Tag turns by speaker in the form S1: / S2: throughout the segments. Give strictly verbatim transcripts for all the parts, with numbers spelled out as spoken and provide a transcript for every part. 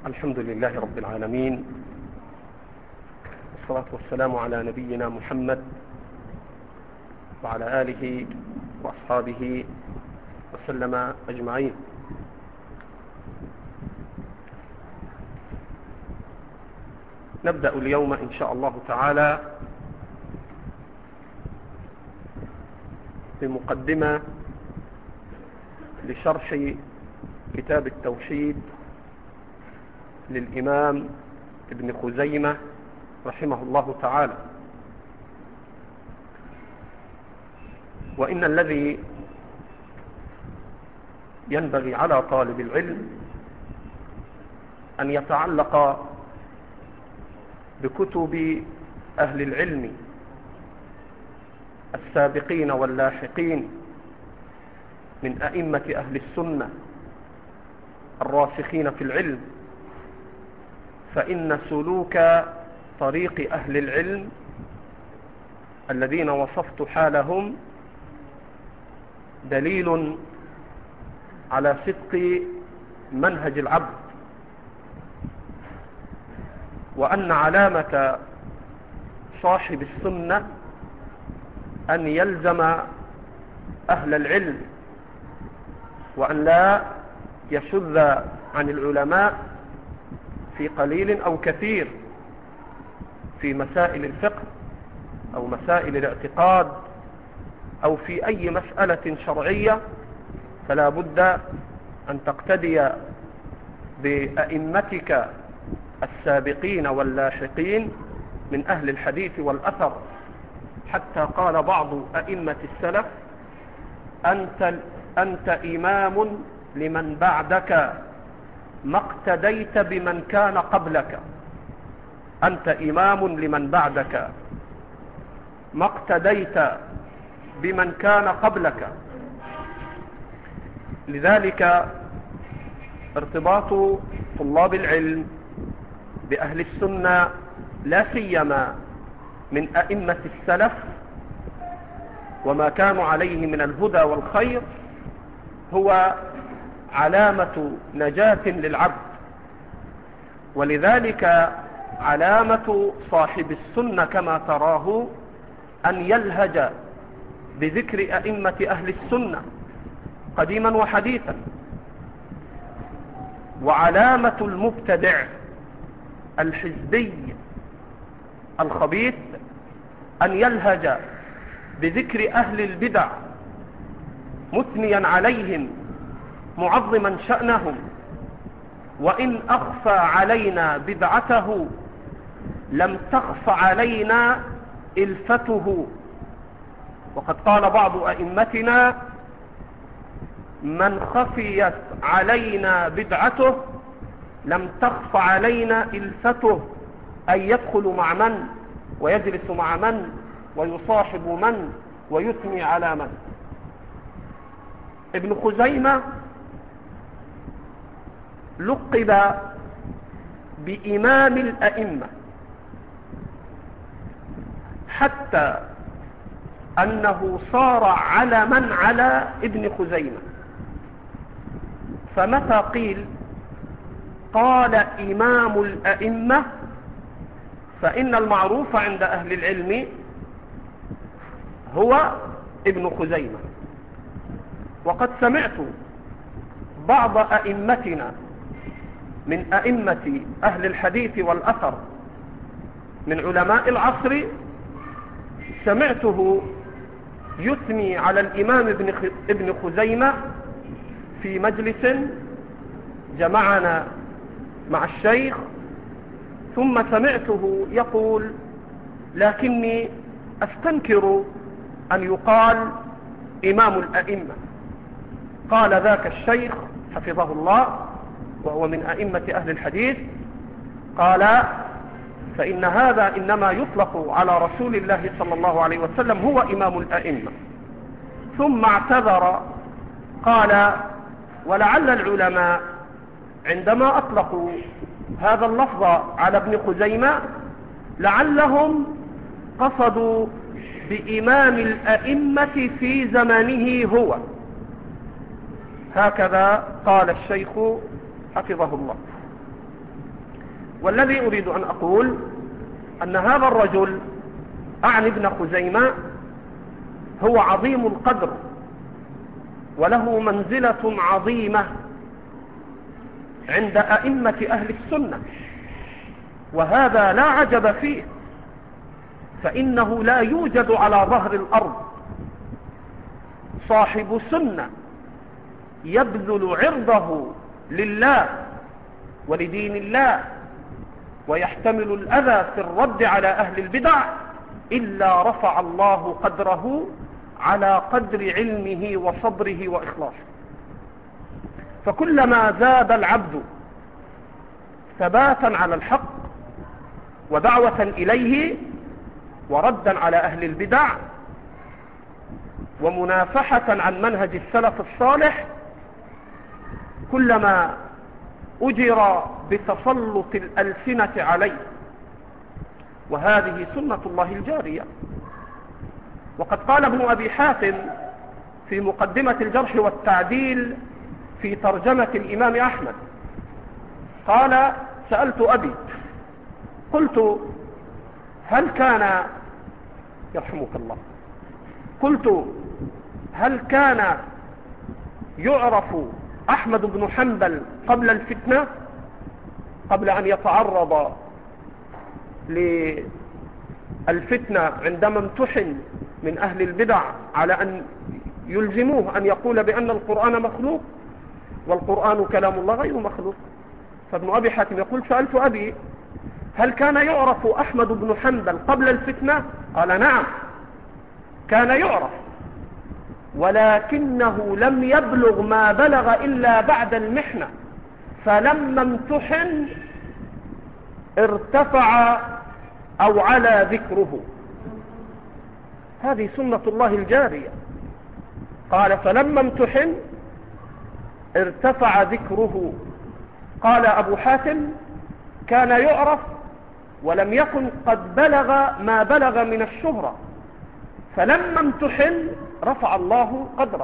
S1: الحمد لله رب العالمين، والصلاة والسلام على نبينا محمد وعلى آله وأصحابه وسلم أجمعين. نبدأ اليوم إن شاء الله تعالى بمقدمة لشرح كتاب التوحيد للإمام ابن خزيمة رحمه الله تعالى. وإن الذي ينبغي على طالب العلم أن يتعلق بكتب أهل العلم السابقين واللاحقين من أئمة أهل السنة الراسخين في العلم، فإن سلوك طريق أهل العلم الذين وصفت حالهم دليل على صدق منهج العبد، وأن علامة صاحب السنة أن يلزم أهل العلم، وأن لا يشذ عن العلماء في قليل أو كثير في مسائل الفقه أو مسائل الاعتقاد أو في أي مسألة شرعية، فلا بد أن تقتدي بأئمتك السابقين واللاحقين من أهل الحديث والأثر. حتى قال بعض أئمة السلف: أنت, أنت إمام لمن بعدك ما اقتديت بمن كان قبلك. أنت إمام لمن بعدك ما اقتديت بمن كان قبلك. لذلك ارتباط طلاب العلم بأهل السنة لا سيما من أئمة السلف وما كانوا عليه من الهدى والخير هو علامة نجاة للعبد. ولذلك علامة صاحب السنة كما تراه أن يلهج بذكر أئمة أهل السنة قديما وحديثا، وعلامة المبتدع الحزبي الخبيث أن يلهج بذكر أهل البدع مثنيا عليهم معظما شأنهم، وإن أخفى علينا بدعته لم تخف علينا إلفته. وقد قال بعض أئمتنا: من خفيت علينا بدعته لم تخف علينا إلفته، أي يدخل مع من ويجلس مع من ويصاحب من ويثني على من. ابن خزيمة لقب بإمام الأئمة، حتى أنه صار علما على ابن خزيمة. فمتى قيل قال إمام الأئمة فإن المعروف عند أهل العلم هو ابن خزيمة. وقد سمعت بعض أئمتنا من أئمة أهل الحديث والأثر من علماء العصر سمعته يثني على الإمام ابن خزيمة في مجلس جمعنا مع الشيخ، ثم سمعته يقول: لكني أستنكر أن يقال إمام الأئمة. قال ذاك الشيخ حفظه الله وهو من أئمة أهل الحديث، قال: فإن هذا إنما يطلق على رسول الله صلى الله عليه وسلم، هو إمام الأئمة. ثم اعتذر قال: ولعل العلماء عندما أطلقوا هذا اللفظ على ابن خزيمة لعلهم قصدوا بإمام الأئمة في زمانه هو. هكذا قال الشيخ حفظه الله. والذي أريد أن أقول أن هذا الرجل أعني ابن خزيمة هو عظيم القدر وله منزلة عظيمة عند أئمة أهل السنة، وهذا لا عجب فيه، فإنه لا يوجد على ظهر الأرض صاحب سنة يبذل عرضه لله ولدين الله ويحتمل الأذى في الرد على أهل البدع إلا رفع الله قدره على قدر علمه وصبره وإخلاصه. فكلما زاد العبد ثباتا على الحق ودعوة إليه وردا على أهل البدع ومنافحة عن منهج السلف الصالح، كلما أجر بتسلط الألسنة عليه، وهذه سنة الله الجارية. وقد قال ابن أبي حاتم في مقدمة الجرح والتعديل في ترجمة الإمام أحمد، قال: سألت أبي قلت هل كان يرحمك الله قلت هل كان يعرف أحمد بن حنبل قبل الفتنة، قبل أن يتعرض للفتنة عندما امتحن من أهل البدع على أن يلزموه أن يقول بأن القرآن مخلوق والقرآن كلام الله غير مخلوق؟ فابن أبي حاتم يقول: سألت أبي هل كان يعرف أحمد بن حنبل قبل الفتنة؟ قال: نعم كان يعرف، ولكنه لم يبلغ ما بلغ إلا بعد المحنة، فلما امتحن ارتفع أو على ذكره. هذه سنة الله الجارية. قال: فلما امتحن ارتفع ذكره. قال أبو حاتم: كان يعرف ولم يكن قد بلغ ما بلغ من الشهرة، فلما امتحن رفع الله قدره.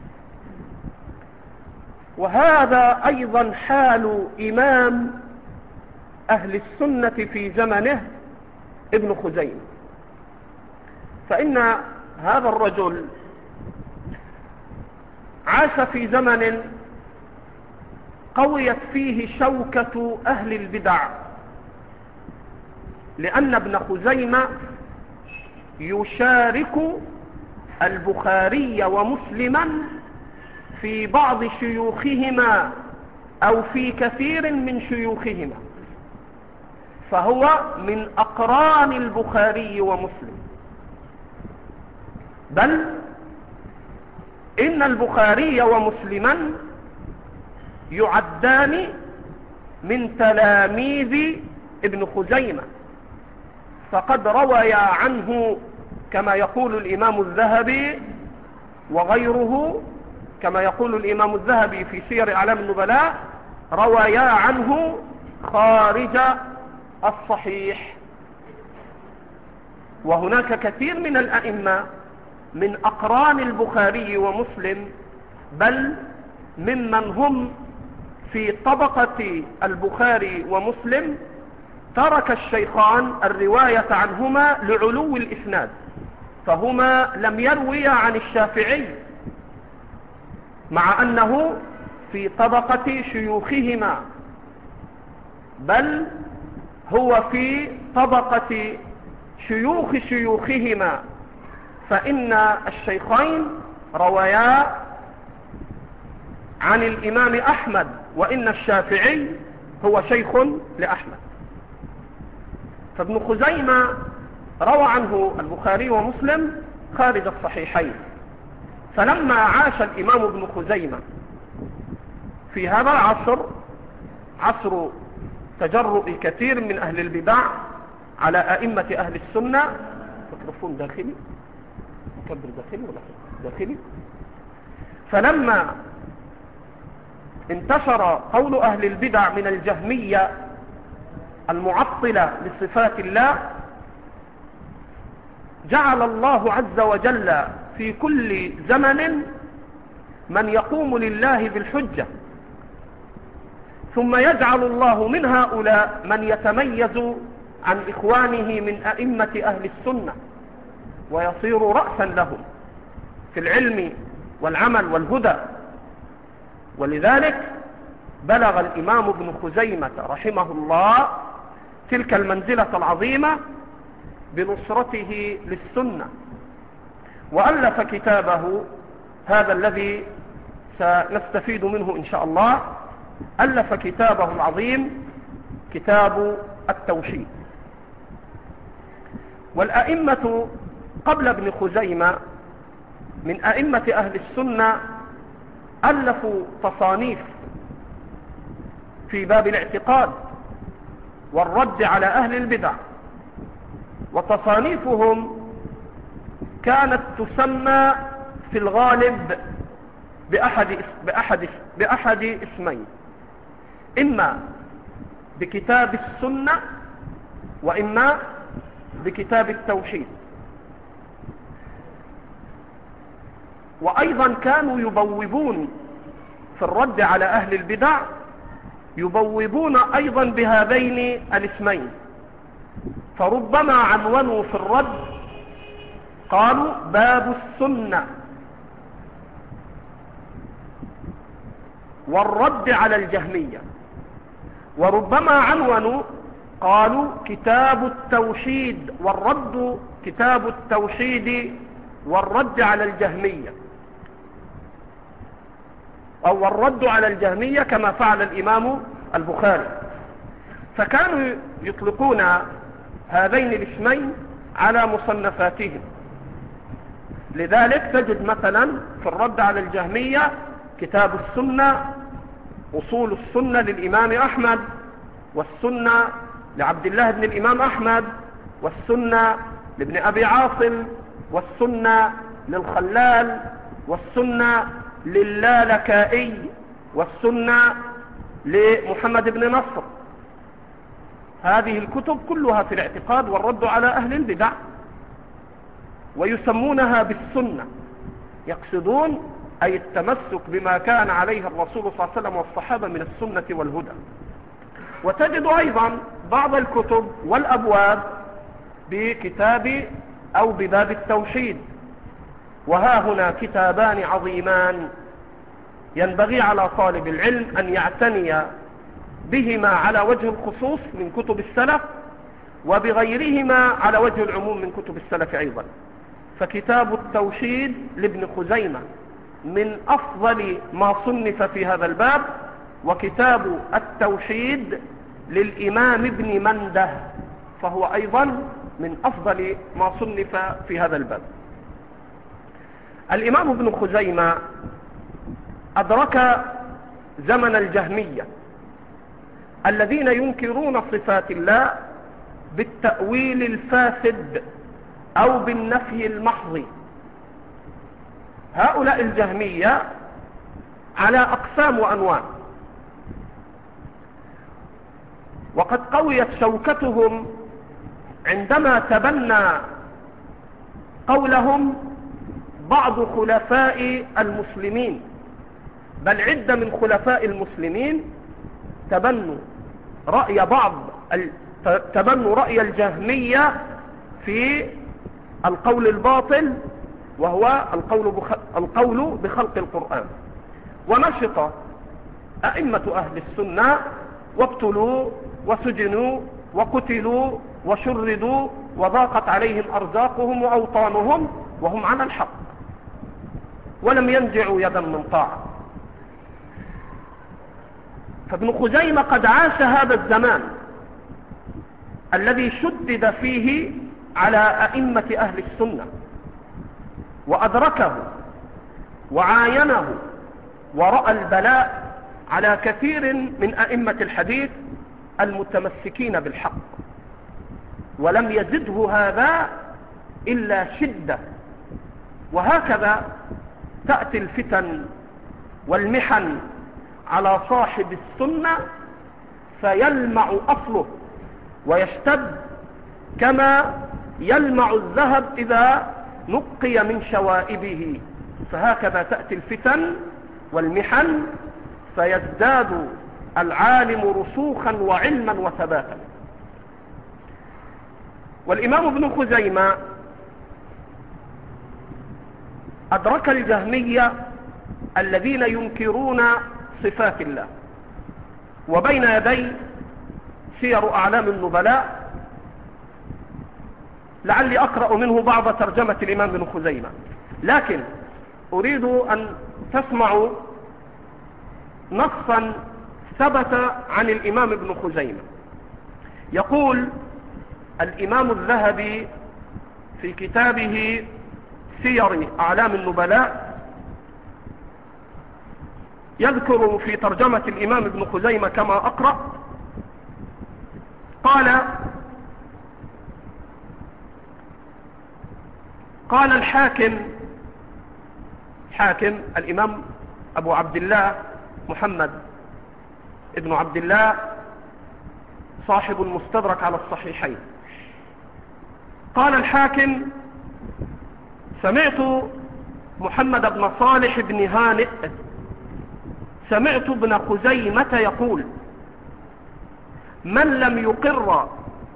S1: وهذا أيضا حال إمام أهل السنة في زمنه ابن خزيمة، فإن هذا الرجل عاش في زمن قويت فيه شوكة أهل البدع، لأن ابن خزيمة يشارك البخاري ومسلما في بعض شيوخهما أو في كثير من شيوخهما، فهو من أقران البخاري ومسلم، بل إن البخاري ومسلما يعدان من تلاميذ ابن خزيمة، فقد روي عنه كما يقول الإمام الذهبي وغيره، كما يقول الإمام الذهبي في سير أعلام النبلاء: رويا عنه خارج الصحيح. وهناك كثير من الأئمة من أقران البخاري ومسلم، بل ممن هم في طبقة البخاري ومسلم ترك الشيخان الرواية عنهما لعلو الإسناد، فهما لم يرويا عن الشافعي مع أنه في طبقة شيوخهما، بل هو في طبقة شيوخ شيوخهما، فإن الشيخين رويا عن الإمام أحمد، وإن الشافعي هو شيخ لأحمد. فابن خزيمة روى عنه البخاري ومسلم خارج الصحيحين. فلما عاش الإمام ابن خزيمة في هذا العصر، عصر تجرؤ كثير من أهل البدع على أئمة أهل السنة، ميكروفون داخلي مكبر داخلي ولا داخلي. فلما انتشر قول أهل البدع من الجهمية المعطلة لصفات الله، جعل الله عز وجل في كل زمن من يقوم لله بالحجة، ثم يجعل الله من هؤلاء من يتميز عن إخوانه من أئمة أهل السنة ويصير رأسا لهم في العلم والعمل والهدى. ولذلك بلغ الإمام ابن خزيمة رحمه الله تلك المنزلة العظيمة بنصرته للسنة، وألف كتابه هذا الذي سنستفيد منه إن شاء الله. ألف كتابه العظيم كتاب التوحيد. والأئمة قبل ابن خزيمة من أئمة أهل السنة ألفوا تصانيف في باب الاعتقاد والرد على أهل البدع، وتصانيفهم كانت تسمى في الغالب بأحد, بأحد, بأحد اسمين، إما بكتاب السنة وإما بكتاب التوحيد. وأيضا كانوا يبوبون في الرد على أهل البدع، يبوبون أيضا بهذين الاسمين، فربما عنونوا في الرد قالوا باب السنة والرد على الجهمية، وربما عنونوا قالوا كتاب التوحيد والرد كتاب التوحيد والرد على الجهمية، أو الرد على الجهمية كما فعل الإمام البخاري. فكانوا يطلقون هذين الاسمين على مصنفاتهم. لذلك تجد مثلا في الرد على الجهمية كتاب السنة، أصول السنة للإمام أحمد، والسنة لعبد الله بن الإمام أحمد، والسنة لابن أبي عاصم، والسنة للخلال، والسنة للالكائي، والسنة لمحمد بن نصر. هذه الكتب كلها في الاعتقاد والرد على أهل البدع، ويسمونها بالسنة، يقصدون أي التمسك بما كان عليه الرسول صلى الله عليه وسلم والصحابة من السنة والهدى. وتجد أيضا بعض الكتب والأبواب بكتاب أو بباب التوحيد. وها هنا كتابان عظيمان ينبغي على طالب العلم أن يعتني بهما على وجه الخصوص من كتب السلف، وبغيرهما على وجه العموم من كتب السلف أيضا. فكتاب التوحيد لابن خزيمة من أفضل ما صنف في هذا الباب، وكتاب التوحيد للإمام ابن منده فهو أيضا من أفضل ما صنف في هذا الباب. الإمام ابن خزيمة أدرك زمن الجهمية الذين ينكرون صفات الله بالتأويل الفاسد أو بالنفي المحض. هؤلاء الجهمية على أقسام وأنواع، وقد قويت شوكتهم عندما تبنى قولهم بعض خلفاء المسلمين، بل عدة من خلفاء المسلمين تبنوا رأي بعض تبنوا رأي الجهمية في القول الباطل، وهو القول القول بخلق القرآن. ونشط أئمة أهل السنة وابتلوا وسجنوا وقتلوا وشردوا وضاقت عليهم أرزاقهم وأوطانهم وهم على الحق، ولم ينزعوا يدا من طاعة. فابن خزيمة قد عاش هذا الزمان الذي شدد فيه على أئمة أهل السنة، وأدركه وعاينه، ورأى البلاء على كثير من أئمة الحديث المتمسكين بالحق، ولم يزده هذا إلا شدة. وهكذا تأتي الفتن والمحن على صاحب السنة فيلمع أصله ويشتد كما يلمع الذهب إذا نقي من شوائبه. فهكذا تأتي الفتن والمحن فيزداد العالم رسوخا وعلما وثباتا. والإمام ابن خزيمة أدرك الجهمية الذين ينكرون صفات الله، وبين يدي سير أعلام النبلاء، لعلي أقرأ منه بعض ترجمة الإمام ابن خزيمة، لكن أريد أن تسمعوا نصا ثبت عن الإمام ابن خزيمة. يقول الإمام الذهبي في كتابه سير أعلام النبلاء، يذكر في ترجمة الإمام ابن خزيمة كما أقرأ، قال قال الحاكم حاكم الإمام أبو عبد الله محمد ابن عبد الله صاحب المستدرك على الصحيحين، قال الحاكم: سمعت محمد بن صالح بن هانئ سمعت ابن خزيمة يقول: من لم يقر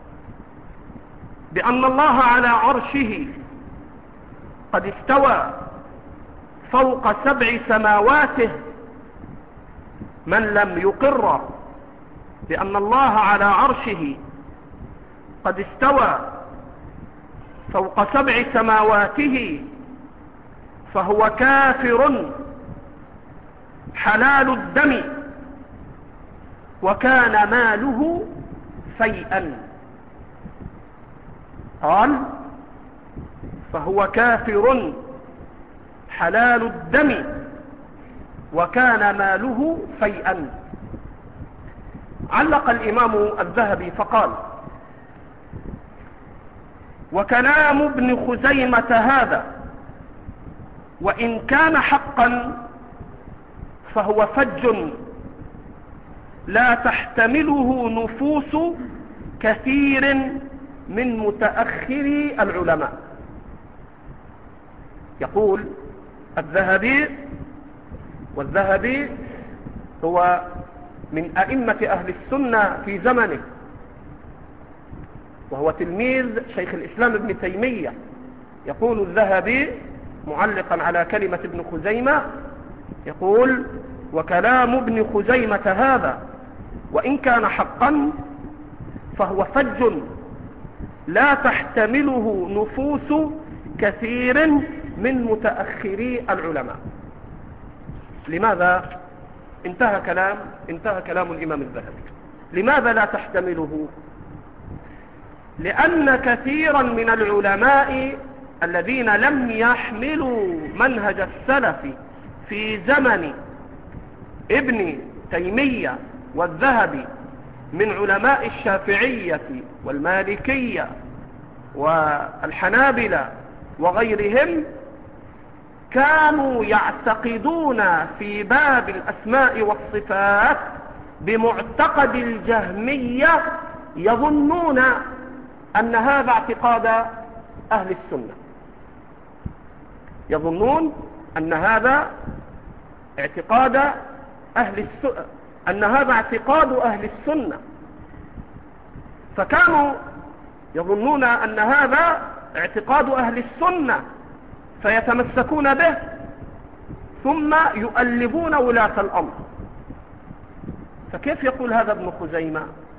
S1: بأن الله على عرشه قد استوى فوق سبع سماواته من لم يقر بأن الله على عرشه قد استوى فوق سبع سماواته فهو كافر حلال الدم وكان ماله فيئا. قال: فهو كافر حلال الدم وكان ماله فيئا. علق الإمام الذهبي فقال: وكلام ابن خزيمة هذا وإن كان حقا فهو فج لا تحتمله نفوس كثير من متأخري العلماء. يقول الذهبي، والذهبي هو من أئمة أهل السنة في زمنه، وهو تلميذ شيخ الإسلام ابن تيمية. يقول الذهبي معلقا على كلمة ابن خزيمة، يقول: وكلام ابن خزيمة هذا وإن كان حقا فهو فج لا تحتمله نفوس كثير من متأخري العلماء. لماذا انتهى كلام انتهى كلام الإمام الذهبي؟ لماذا لا تحتمله؟ لأن كثيرا من العلماء الذين لم يحملوا منهج السلف في زمن ابن تيمية والذهبي من علماء الشافعية والمالكية والحنابلة وغيرهم كانوا يعتقدون في باب الأسماء والصفات بمعتقد الجهمية، يظنون أن هذا اعتقاد أهل السنة، يظنون أن هذا اعتقاد أهل السنة أن هذا اعتقاد أهل السنة فكانوا يظنون أن هذا اعتقاد أهل السنة فيتمسكون به، ثم يؤلبون ولاة الأمر. فكيف يقول هذا ابن خزيمة؟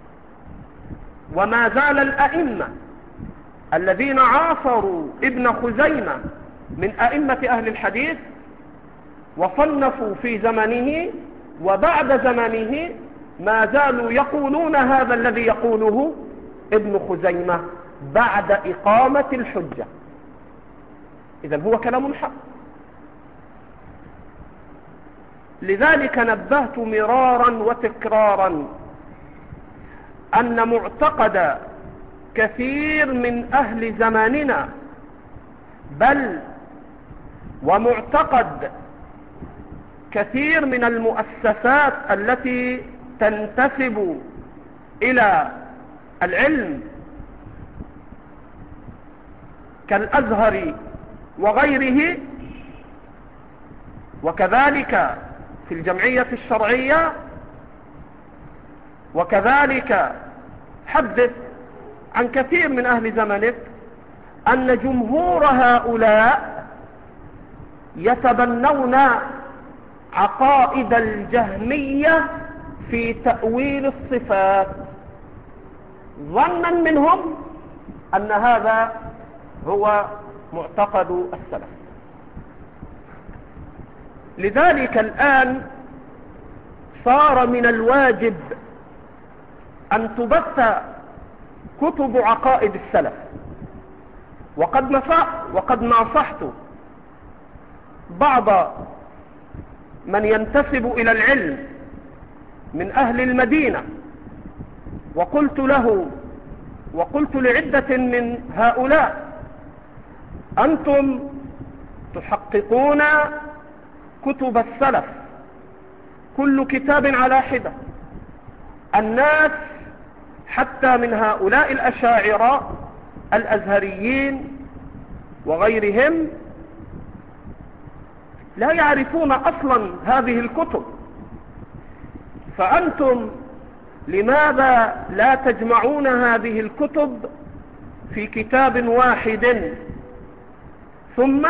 S1: وما زال الأئمة الذين عاصروا ابن خزيمة من أئمة أهل الحديث وصنفوا في زمنه وبعد زمنه ما زالوا يقولون هذا الذي يقوله ابن خزيمة بعد إقامة الحجة. إذن هو كلام حق. لذلك نبهت مرارا وتكرارا أن معتقد كثير من أهل زماننا، بل ومعتقد كثير من المؤسسات التي تنتسب إلى العلم كالأزهر وغيره، وكذلك في الجمعية الشرعية، وكذلك حدث عن كثير من أهل زمنك أن جمهور هؤلاء يتبنون عقائد الجهمية في تأويل الصفات، ظنا منهم أن هذا هو معتقد السلف. لذلك الآن صار من الواجب أن تبث كتب عقائد السلف، وقد نصح وقد ناصحت بعض من ينتسب إلى العلم من أهل المدينة، وقلت له وقلت لعدة من هؤلاء: أنتم تحققون كتب السلف كل كتاب على حدة. الناس حتى من هؤلاء الأشاعرة الأزهريين وغيرهم لا يعرفون أصلا هذه الكتب، فأنتم لماذا لا تجمعون هذه الكتب في كتاب واحد ثم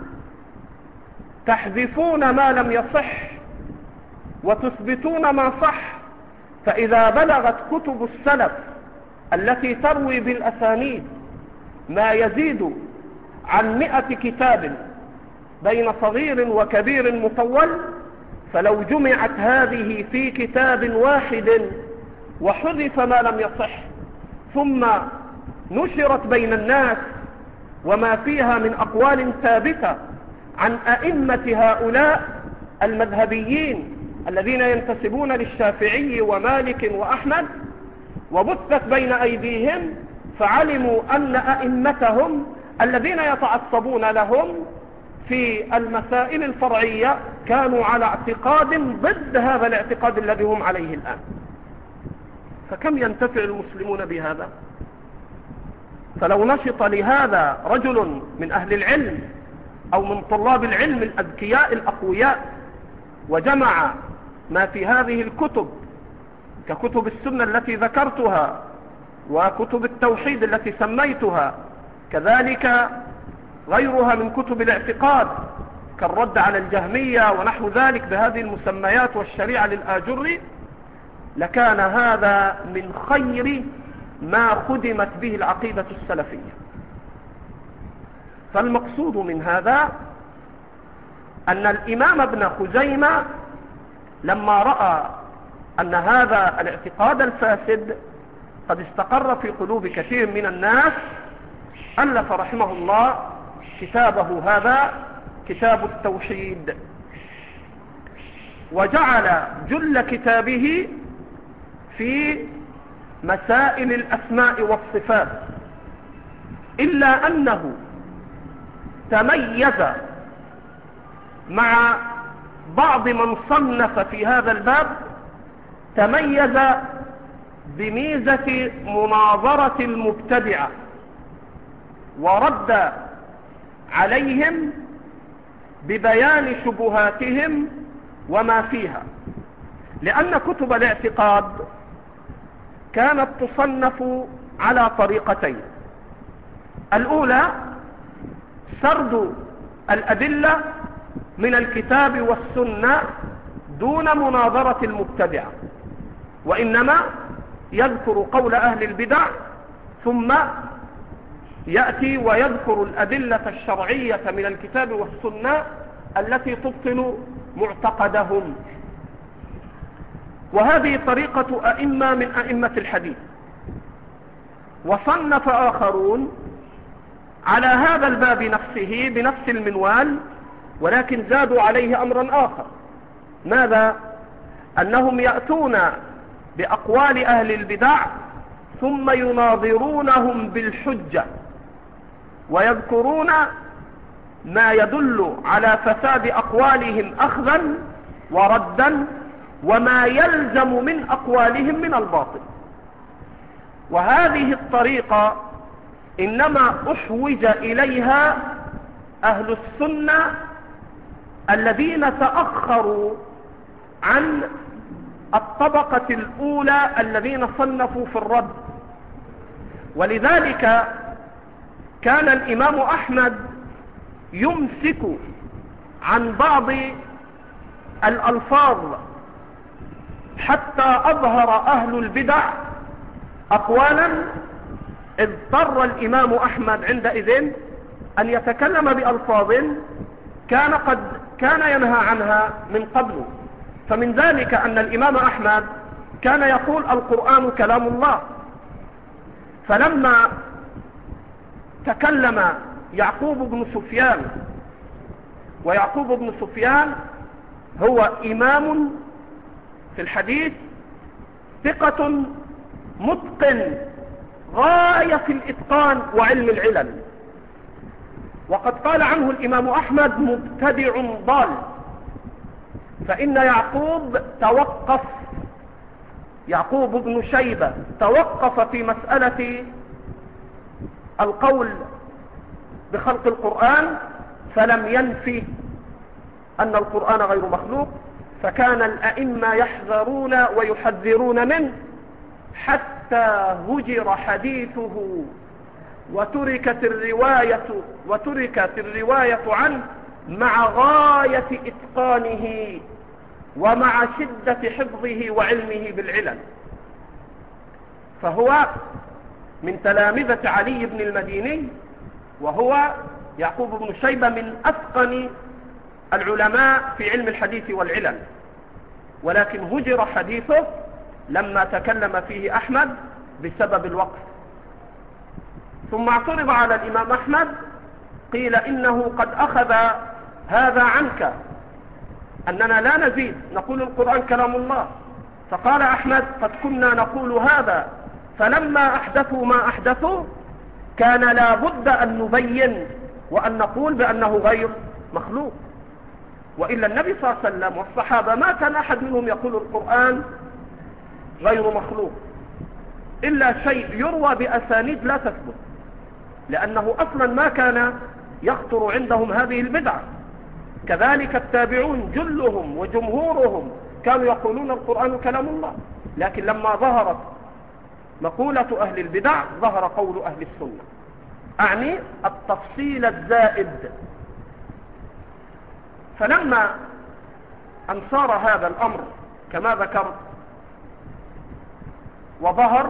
S1: تحذفون ما لم يصح وتثبتون ما صح؟ فإذا بلغت كتب السلف التي تروي بالأسانيد ما يزيد عن مئة كتاب بين صغير وكبير مطول، فلو جمعت هذه في كتاب واحد وحذف ما لم يصح ثم نشرت بين الناس وما فيها من أقوال ثابتة عن أئمة هؤلاء المذهبيين الذين ينتسبون للشافعي ومالك وأحمد، وبثت بين أيديهم، فعلموا أن أئمتهم الذين يتعصبون لهم في المسائل الفرعية كانوا على اعتقاد ضد هذا الاعتقاد الذي هم عليه الآن. فكم ينتفع المسلمون بهذا؟ فلو نشط لهذا رجل من أهل العلم أو من طلاب العلم الأذكياء الأقوياء وجمع ما في هذه الكتب ككتب السنة التي ذكرتها وكتب التوحيد التي سميتها، كذلك غيرها من كتب الاعتقاد كالرد على الجهمية ونحو ذلك بهذه المسميات والشريعة للآجري، لكان هذا من خير ما خدمت به العقيدة السلفية. فالمقصود من هذا أن الإمام ابن خزيمة لما رأى أن هذا الاعتقاد الفاسد قد استقر في قلوب كثير من الناس ألف رحمه الله كتابه هذا، كتاب التوحيد، وجعل جل كتابه في مسائل الأسماء والصفات، إلا أنه تميز مع بعض من صنف في هذا الباب، تميز بميزة مناظرة المبتدعة ورد عليهم ببيان شبهاتهم وما فيها، لأن كتب الاعتقاد كانت تصنف على طريقتين: الأولى سرد الأدلة من الكتاب والسنة دون مناظرة المبتدعة، وإنما يذكر قول أهل البدع ثم يأتي ويذكر الأدلة الشرعية من الكتاب والسنة التي تبطل معتقدهم. وهذه طريقة أئمة من أئمة الحديث. وصنف آخرون على هذا الباب نفسه بنفس المنوال، ولكن زادوا عليه أمرا آخر. ماذا؟ أنهم يأتون بأقوال أهل البدع ثم يناظرونهم بالحجة ويذكرون ما يدل على فساد أقوالهم أخذا وردا وما يلزم من أقوالهم من الباطل. وهذه الطريقة إنما أحوج إليها أهل السنة الذين تأخروا عن الطبقة الأولى الذين صنفوا في الرد. ولذلك كان الإمام أحمد يمسك عن بعض الألفاظ حتى أظهر أهل البدع أقوالا اضطر الإمام أحمد عندئذ أن يتكلم بألفاظ كان قد كان ينهى عنها من قبل. فمن ذلك أن الإمام أحمد كان يقول القرآن كلام الله، فلما تكلم يعقوب بن سفيان، ويعقوب بن سفيان هو إمام في الحديث ثقة متقن غاية في الإتقان وعلم العلل، وقد قال عنه الإمام أحمد مبتدع ضال، فإن يعقوب توقف يعقوب بن شيبة توقف في مسألة القول بخلق القرآن، فلم ينفي أن القرآن غير مخلوق، فكان الأئمة يحذرون ويحذرون منه حتى هجر حديثه وتركت الرواية وتركت الرواية عنه مع غاية إتقانه ومع شدة حفظه وعلمه بالعلل. فهو من تلامذة علي بن المديني، وهو يعقوب بن شيبة من أتقن العلماء في علم الحديث والعلل، ولكن هجر حديثه لما تكلم فيه أحمد بسبب الوقف. ثم اعترض على الإمام أحمد، قيل إنه قد أخذ هذا عنك، أننا لا نزيد نقول القرآن كلام الله. فقال أحمد قد كنا نقول هذا، فلما أحدثوا ما أحدثوا كان لا بد أن نبين وأن نقول بأنه غير مخلوق، وإلا النبي صلى الله عليه وسلم والصحابة ما كان أحد منهم يقول القرآن غير مخلوق إلا شيء يروى بأسانيد لا تثبت، لأنه أصلا ما كان يخطر عندهم هذه البدعة. كذلك التابعون جلهم وجمهورهم كانوا يقولون القرآن كلام الله، لكن لما ظهرت مقولة أهل البدع ظهر قول أهل السنة، أعني التفصيل الزائد. فلما أن صار هذا الأمر كما ذكرت وظهر،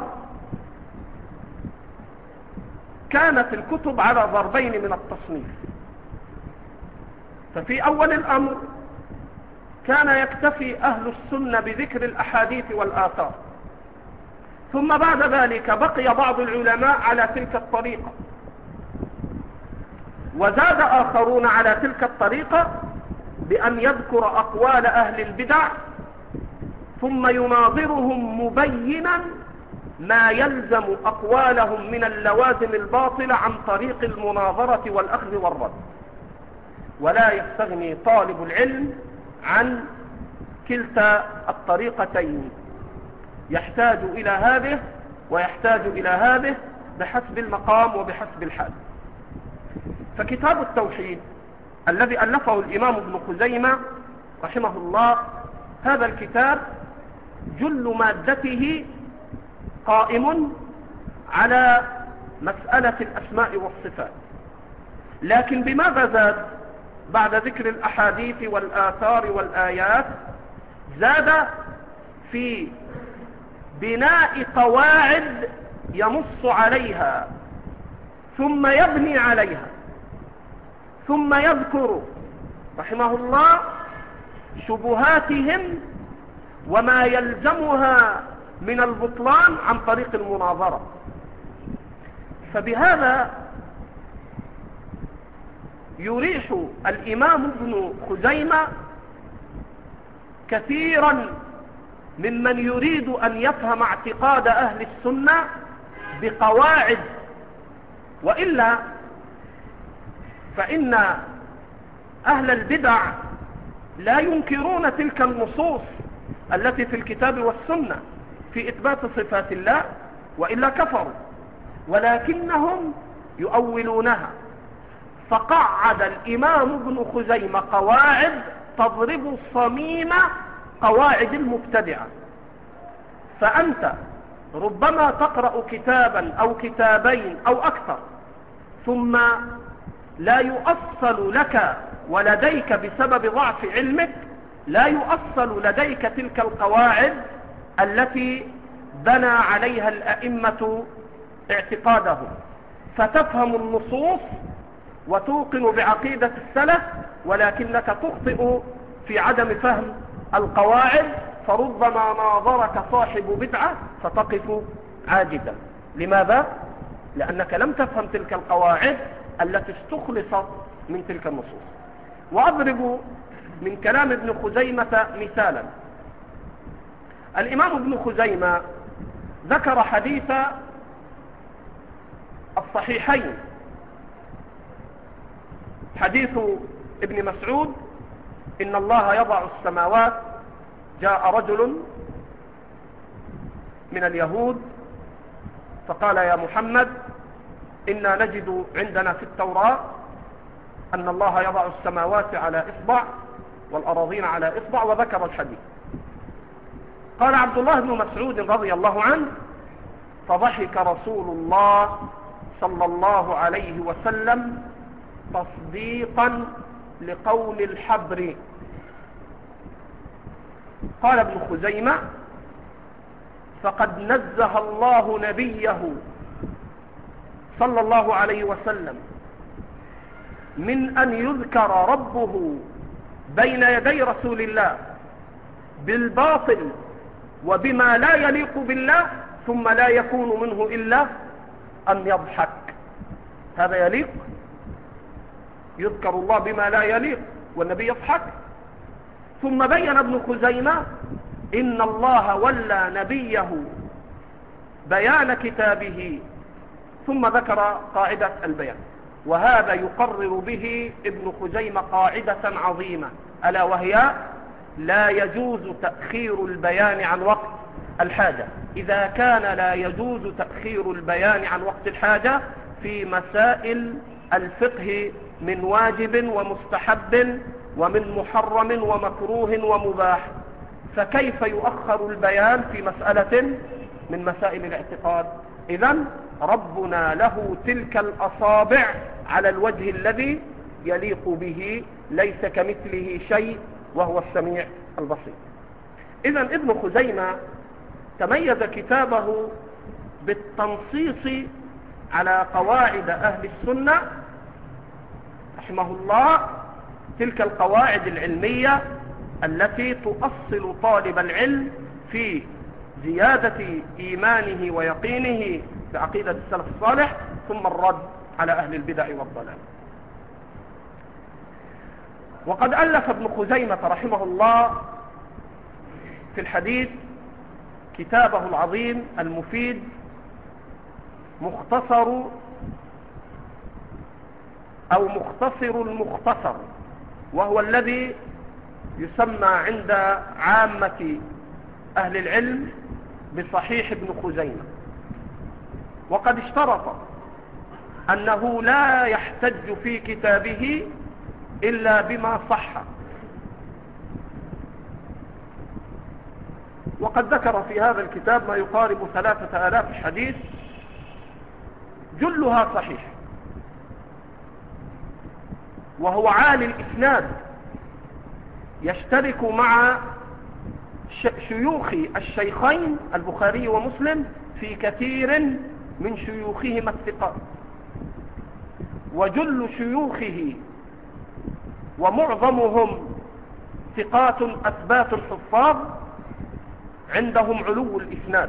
S1: كانت الكتب على ضربين من التصنيف. ففي أول الأمر كان يكتفي أهل السنة بذكر الأحاديث والآثار، ثم بعد ذلك بقي بعض العلماء على تلك الطريقة، وزاد آخرون على تلك الطريقة بأن يذكر أقوال أهل البدع ثم يناظرهم مبينا ما يلزم أقوالهم من اللوازم الباطلة عن طريق المناظرة والأخذ والرد. ولا يستغني طالب العلم عن كلتا الطريقتين، يحتاج إلى هذه ويحتاج إلى هذه بحسب المقام وبحسب الحال. فكتاب التوحيد الذي ألفه الإمام ابن خزيمة رحمه الله، هذا الكتاب جل مادته قائم على مسألة الأسماء والصفات، لكن بماذا زاد بعد ذكر الأحاديث والآثار والآيات؟ زاد في بناء قواعد ينص عليها ثم يبني عليها، ثم يذكر رحمه الله شبهاتهم وما يلزمها من البطلان عن طريق المناظرة. فبهذا يريح الإمام ابن خزيمة كثيرا ممن يريد أن يفهم اعتقاد أهل السنة بقواعد، وإلا فإن أهل البدع لا ينكرون تلك النصوص التي في الكتاب والسنة في إثبات صفات الله، وإلا كفروا، ولكنهم يؤولونها. فقعد الإمام ابن خزيمة قواعد تضرب صميم قواعد المبتدعة، فأنت ربما تقرأ كتابا أو كتابين أو أكثر ثم لا يؤصل لك ولديك بسبب ضعف علمك، لا يؤصل لديك تلك القواعد التي بنى عليها الأئمة اعتقادهم، فتفهم النصوص وتوقن بعقيدة السلف، ولكنك تخطئ في عدم فهم القواعد، فربما ناظرك صاحب بدعة فتقف عاجزا. لماذا؟ لأنك لم تفهم تلك القواعد التي استخلصت من تلك النصوص. وأضرب من كلام ابن خزيمة مثالا. الإمام ابن خزيمة ذكر حديث الصحيحين، حديث ابن مسعود: إن الله يضع السماوات. جاء رجل من اليهود فقال: يا محمد، إنا نجد عندنا في التوراة أن الله يضع السماوات على إصبع والأراضين على إصبع، وذكر الحديث. قال عبد الله بن مسعود رضي الله عنه: فضحك رسول الله صلى الله عليه وسلم تصديقا لقول الحبر. قال ابن خزيمة: فقد نزه الله نبيه صلى الله عليه وسلم من أن يذكر ربه بين يدي رسول الله بالباطل وبما لا يليق بالله، ثم لا يكون منه إلا أن يضحك. هذا يليق؟ يذكر الله بما لا يليق والنبي يضحك؟ ثم بين ابن خزيمة: إن الله ولى نبيه بيان كتابه، ثم ذكر قاعدة البيان. وهذا يقرر به ابن خزيمة قاعدة عظيمة، ألا وهي: لا يجوز تأخير البيان عن وقت الحاجة. إذا كان لا يجوز تأخير البيان عن وقت الحاجة في مسائل الفقه من واجب ومستحب ومن محرم ومكروه ومباح، فكيف يؤخر البيان في مسألة من مسائل الاعتقاد؟ إذن ربنا له تلك الأصابع على الوجه الذي يليق به، ليس كمثله شيء وهو السميع البصير. إذن ابن خزيمة تميز كتابه بالتنصيص على قواعد أهل السنة رحمه الله، تلك القواعد العلمية التي تؤصل طالب العلم في زيادة إيمانه ويقينه بعقيدة السلف الصالح، ثم الرد على أهل البدع والضلال. وقد ألف ابن خزيمة رحمه الله في الحديث كتابه العظيم المفيد مختصر أو مختصر المختصر، وهو الذي يسمى عند عامة أهل العلم بصحيح ابن خزيمة. وقد اشترط أنه لا يحتج في كتابه إلا بما صح، وقد ذكر في هذا الكتاب ما يقارب ثلاثة آلاف حديث جلها صحيح، وهو عالي الإسناد، يشترك مع شيوخ الشيخين البخاري ومسلم في كثير من شيوخهما الثقات، وجل شيوخه ومعظمهم ثقات أثبات الحفاظ عندهم علو الإسناد،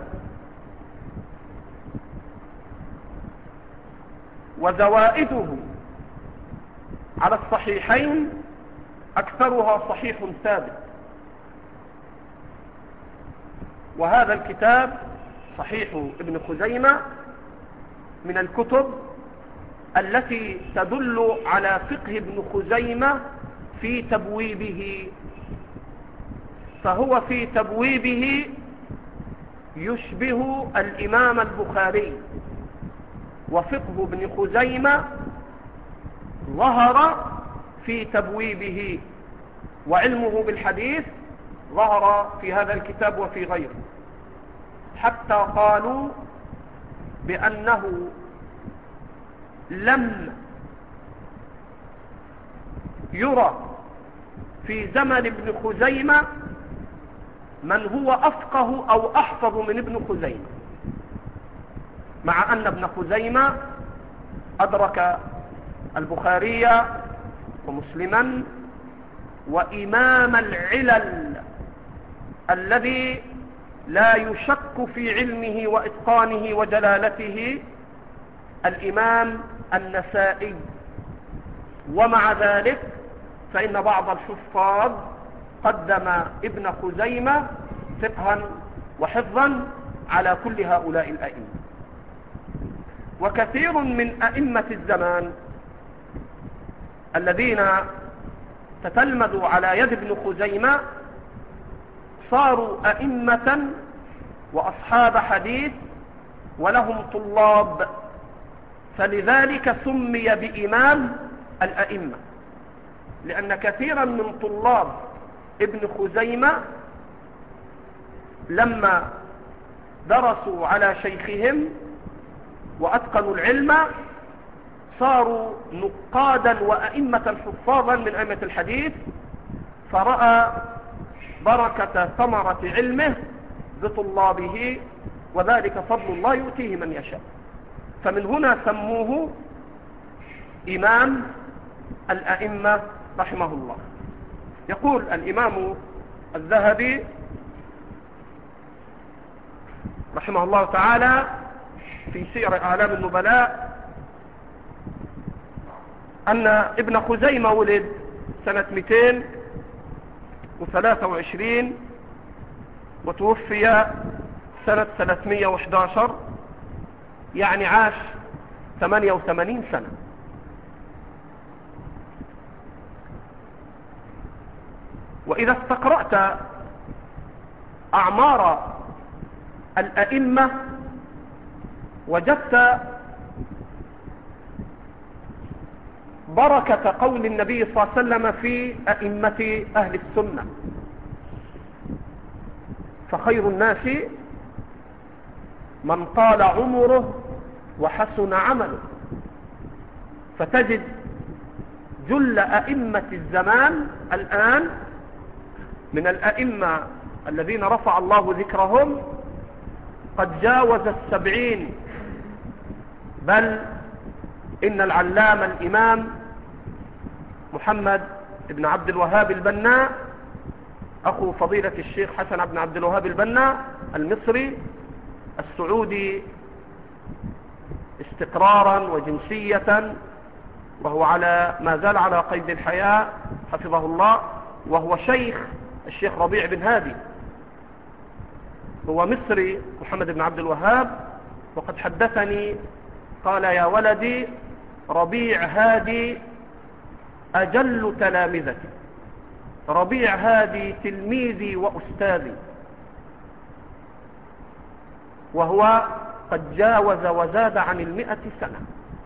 S1: وزوائده على الصحيحين أكثرها صحيح ثابت. وهذا الكتاب صحيح ابن خزيمة من الكتب التي تدل على فقه ابن خزيمة في تبويبه، فهو في تبويبه يشبه الإمام البخاري، وفقه ابن خزيمة ظهر في تبويبه، وعلمه بالحديث ظهر في هذا الكتاب وفي غيره. حتى قالوا بأنه لم يرى في زمن ابن خزيمة من هو أفقه أو أحفظ من ابن خزيمة، مع أن ابن خزيمة أدرك البخاري ومسلما وإمام العلل الذي لا يشك في علمه وإتقانه وجلالته الإمام النسائي. ومع ذلك فإن بعض الحفاظ قدم ابن خزيمة فقها وحفظا على كل هؤلاء الأئمة. وكثير من أئمة الزمان الذين تتلمذوا على يد ابن خزيمة صاروا أئمة وأصحاب حديث ولهم طلاب، فلذلك سمي بإمام الأئمة، لأن كثيرا من طلاب ابن خزيمة لما درسوا على شيخهم وأتقنوا العلم صاروا نقادا وأئمة حفاظا من أئمة الحديث، فرأى بركة ثمرة علمه بطلابه، وذلك فضل الله يؤتيه من يشاء. فمن هنا سموه إمام الأئمة رحمه الله. يقول الإمام الذهبي رحمه الله تعالى في سير أعلام النبلاء أن ابن خزيمة ولد سنة مئتين وثلاثة وعشرين وتوفي سنة ثلاثمئة وأحد عشر، يعني عاش ثمانية وثمانين سنة. وإذا استقرأت أعمار الأئمة وجدت بركة قول النبي صلى الله عليه وسلم في أئمة أهل السنة، فخير الناس من طال عمره وحسن عمله. فتجد جل أئمة الزمان الآن من الأئمة الذين رفع الله ذكرهم قد جاوز السبعين، بل إن العلام الإمام محمد بن عبد الوهاب البناء أخو فضيلة الشيخ حسن بن عبد الوهاب البناء المصري السعودي استقرارا وجنسية، وهو على ما زال على قيد الحياة حفظه الله، وهو شيخ الشيخ ربيع بن هادي، هو مصري محمد بن عبد الوهاب. وقد حدثني قال: يا ولدي ربيع هادي أجل تلامذتي، ربيع هادي تلميذي وأستاذي، وهو قد جاوز وزاد عن المئة سنة.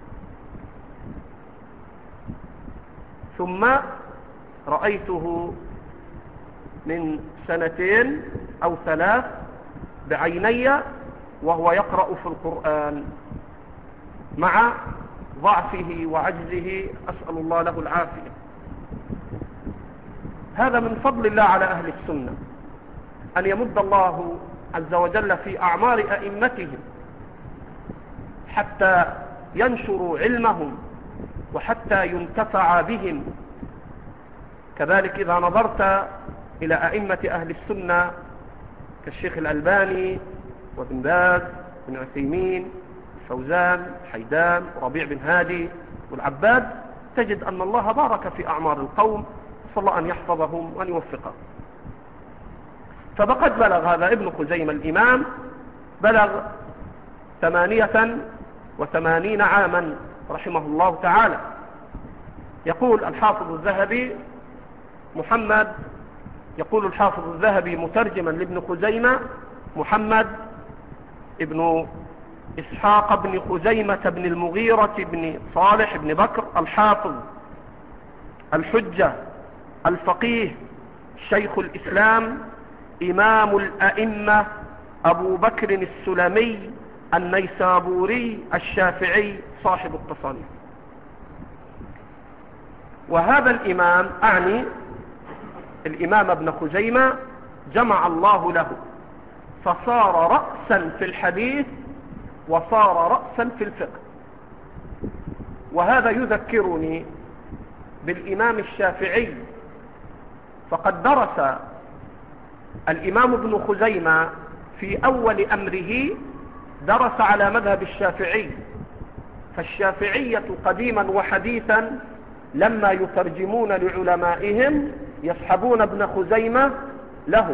S1: ثم رأيته من سنتين أو ثلاث بعيني وهو يقرأ في القرآن مع ضعفه وعجزه، أسأل الله له العافية. هذا من فضل الله على أهل السنة، أن يمد الله عز وجل في أعمار أئمتهم حتى ينشروا علمهم وحتى ينتفع بهم. كذلك إذا نظرت إلى أئمة أهل السنة كالشيخ الألباني وابن باز بن عثيمين فوزان حيدان وربيع بن هادي والعباد، تجد أن الله بارك في أعمار القوم، صلى الله أن يحفظهم وأن يوفقهم. فبقد بلغ هذا ابن خزيمة الإمام، بلغ ثمانية وثمانين عاما رحمه الله تعالى. يقول الحافظ الذهبي محمد يقول الحافظ الذهبي مترجما لابن خزيمة: محمد ابن إسحاق بن خزيمة بن المغيرة بن صالح بن بكر الحافظ الحجة الفقيه شيخ الإسلام إمام الأئمة أبو بكر السلمي النيسابوري الشافعي صاحب التصانيف. وهذا الإمام أعني الإمام ابن خزيمة جمع الله له، فصار رأسا في الحديث وصار رأسا في الفقه. وهذا يذكرني بالإمام الشافعي، فقد درس الإمام ابن خزيمة في أول أمره درس على مذهب الشافعي، فالشافعية قديما وحديثا لما يترجمون لعلمائهم يسحبون ابن خزيمة لهم،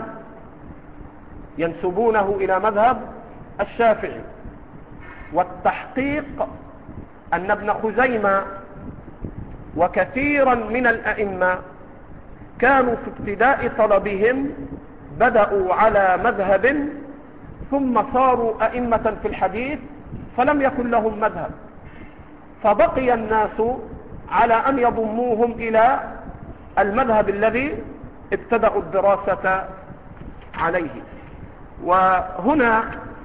S1: ينسبونه إلى مذهب الشافعي. والتحقيق أن ابن خزيمة وكثيرا من الأئمة كانوا في ابتداء طلبهم بدأوا على مذهب ثم صاروا أئمة في الحديث فلم يكن لهم مذهب، فبقي الناس على أن يضموهم إلى المذهب الذي ابتدأوا الدراسة عليه. وهنا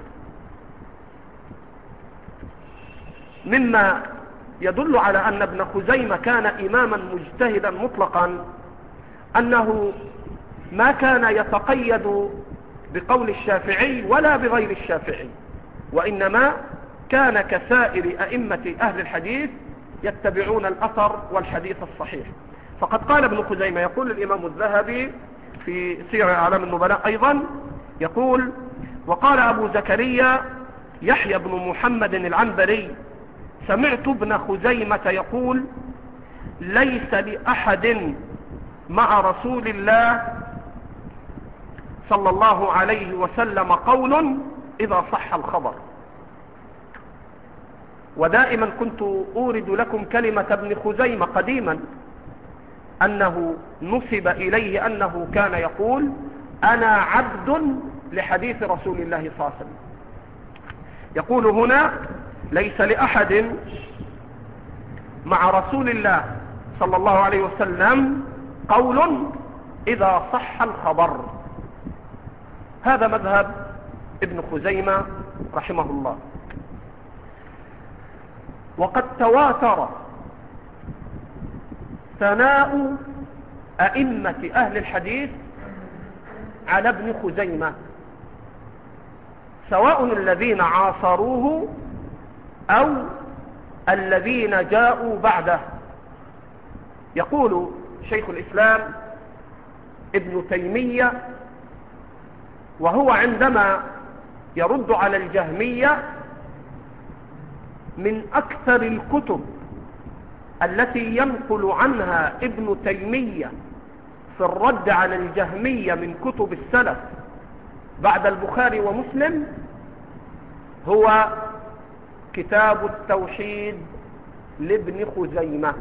S1: مما يدل على أن ابن خزيمة كان إماما مجتهدا مطلقا أنه ما كان يتقيد بقول الشافعي ولا بغير الشافعي، وإنما كان كسائر أئمة أهل الحديث يتبعون الأثر والحديث الصحيح. فقد قال ابن خزيمة، يقول الإمام الذهبي في سير أعلام النبلاء أيضا، يقول: وقال أبو زكريا يحيى بن محمد العنبري: سمعت ابن خزيمة يقول: ليس لأحد مع رسول الله صلى الله عليه وسلم قول إذا صح الخبر. ودائما كنت أورد لكم كلمة ابن خزيمة قديما أنه نسب إليه أنه كان يقول: أنا عبد لحديث رسول الله صلى الله عليه وسلم. يقول هنا: ليس لأحد مع رسول الله صلى الله عليه وسلم قول إذا صح الخبر. هذا مذهب ابن خزيمة رحمه الله. وقد تواتر ثناء أئمة أهل الحديث على ابن خزيمة، سواء الذين عاصروه أو الذين جاءوا بعده. يقول شيخ الإسلام ابن تيمية وهو عندما يرد على الجهمية: من أكثر الكتب التي ينقل عنها ابن تيمية في الرد على الجهمية من كتب السلف بعد البخاري ومسلم هو كتاب التوحيد لابن خزيمة.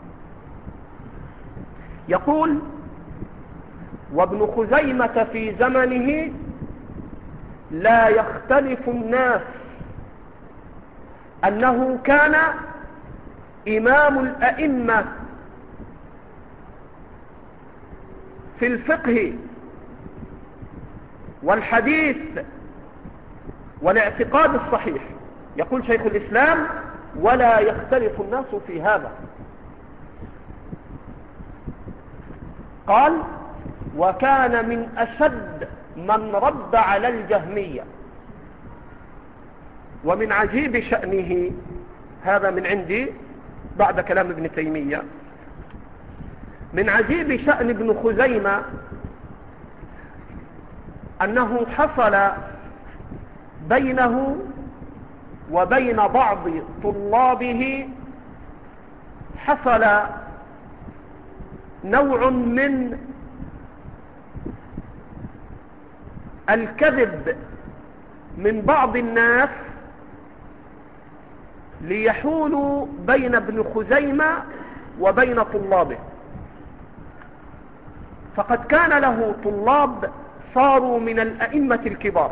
S1: يقول: وابن خزيمة في زمنه لا يختلف الناس أنه كان إمام الأئمة في الفقه والحديث والاعتقاد الصحيح. يقول شيخ الإسلام: ولا يختلف الناس في هذا. قال: وكان من أشد من رد على الجهمية. ومن عجيب شأنه، هذا من عندي بعد كلام ابن تيمية، من عجيب شأن ابن خزيمة أنه حصل بينه وبين بعض طلابه حصل نوع من الكذب من بعض الناس ليحولوا بين ابن خزيمة وبين طلابه. فقد كان له طلاب صاروا من الأئمة الكبار،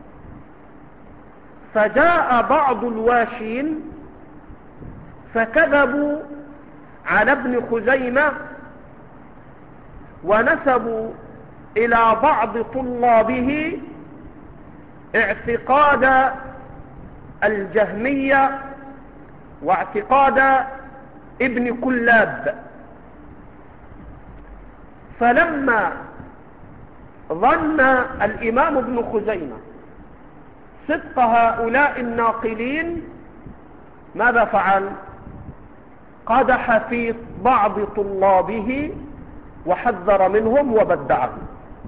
S1: فجاء بعض الواشين فكذبوا على ابن خزيمة ونسبوا إلى بعض طلابه اعتقاد الجهمية واعتقاد ابن كلاب. فلما ظن الإمام ابن خزيمة صدق هؤلاء الناقلين ماذا فعل؟ قدح في بعض طلابه وحذر منهم وبدعهم.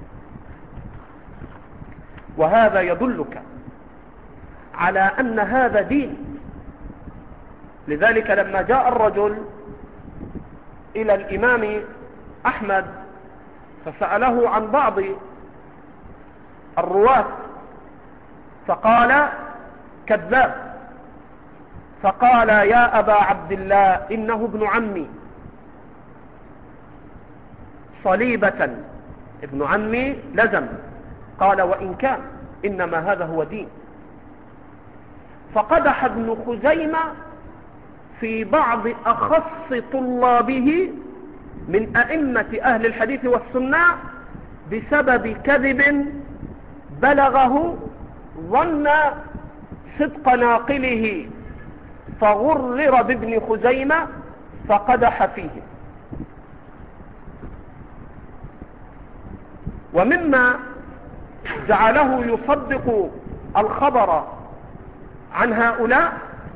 S1: وهذا يدلك على أن هذا دين. لذلك لما جاء الرجل إلى الإمام أحمد فسأله عن بعض الرواة فقال كذاب، فقال يا أبا عبد الله إنه ابن عمي صليبة، ابن عمي لزم. قال وإن كان إنما هذا هو دين. فقدح ابن خزيمة في بعض أخص طلابه من أئمة أهل الحديث والسنة بسبب كذب بلغه ظن صدق ناقله، فغرر بابن خزيمة فقدح فيه. ومما جعله يصدق الخبر عن هؤلاء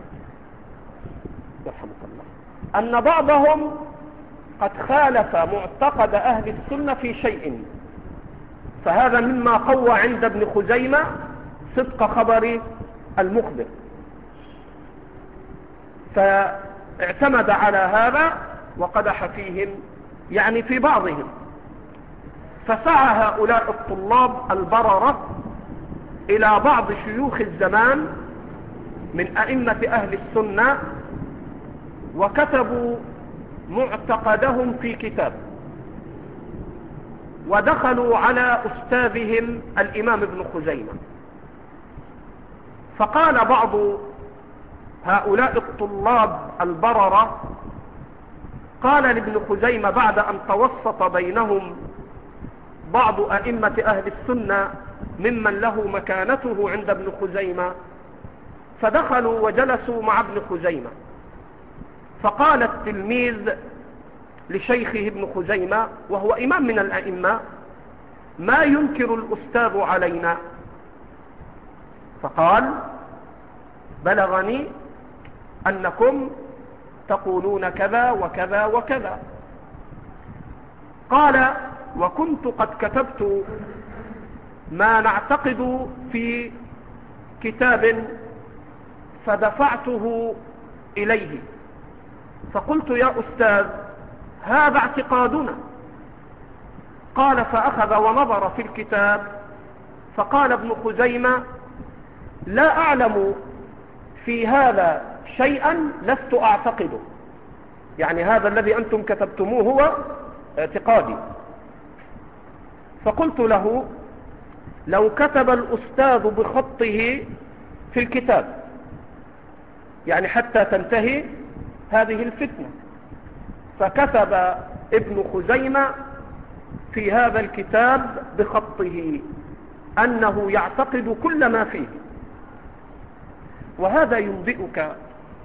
S1: يرحمك الله أن بعضهم قد خالف معتقد أهل السنة في شيء، فهذا مما قوى عند ابن خزيمة صدق خبر المخبر، فاعتمد على هذا وقدح فيهم، يعني في بعضهم. فسعى هؤلاء الطلاب البررة إلى بعض شيوخ الزمان من أئمة أهل السنة وكتبوا معتقدهم في كتاب، ودخلوا على أستاذهم الإمام ابن خزيمة. فقال بعض هؤلاء الطلاب البررة، قال لابن خزيمة بعد أن توسط بينهم بعض أئمة أهل السنة ممن له مكانته عند ابن خزيمة، فدخلوا وجلسوا مع ابن خزيمة، فقال التلميذ لشيخه ابن خزيمة وهو إمام من الأئمة ما ينكر الأستاذ علينا؟ فقال بلغني أنكم تقولون كذا وكذا وكذا. قال وكنت قد كتبت ما نعتقد في كتاب فدفعته إليه، فقلت يا أستاذ هذا اعتقادنا. قال فأخذ ونظر في الكتاب، فقال ابن خزيمة لا أعلم في هذا شيئا لست أعتقده، يعني هذا الذي أنتم كتبتموه هو اعتقادي. فقلت له لو كتب الأستاذ بخطه في الكتاب، يعني حتى تنتهي هذه الفتنة. فكتب ابن خزيمة في هذا الكتاب بخطه أنه يعتقد كل ما فيه. وهذا ينبئك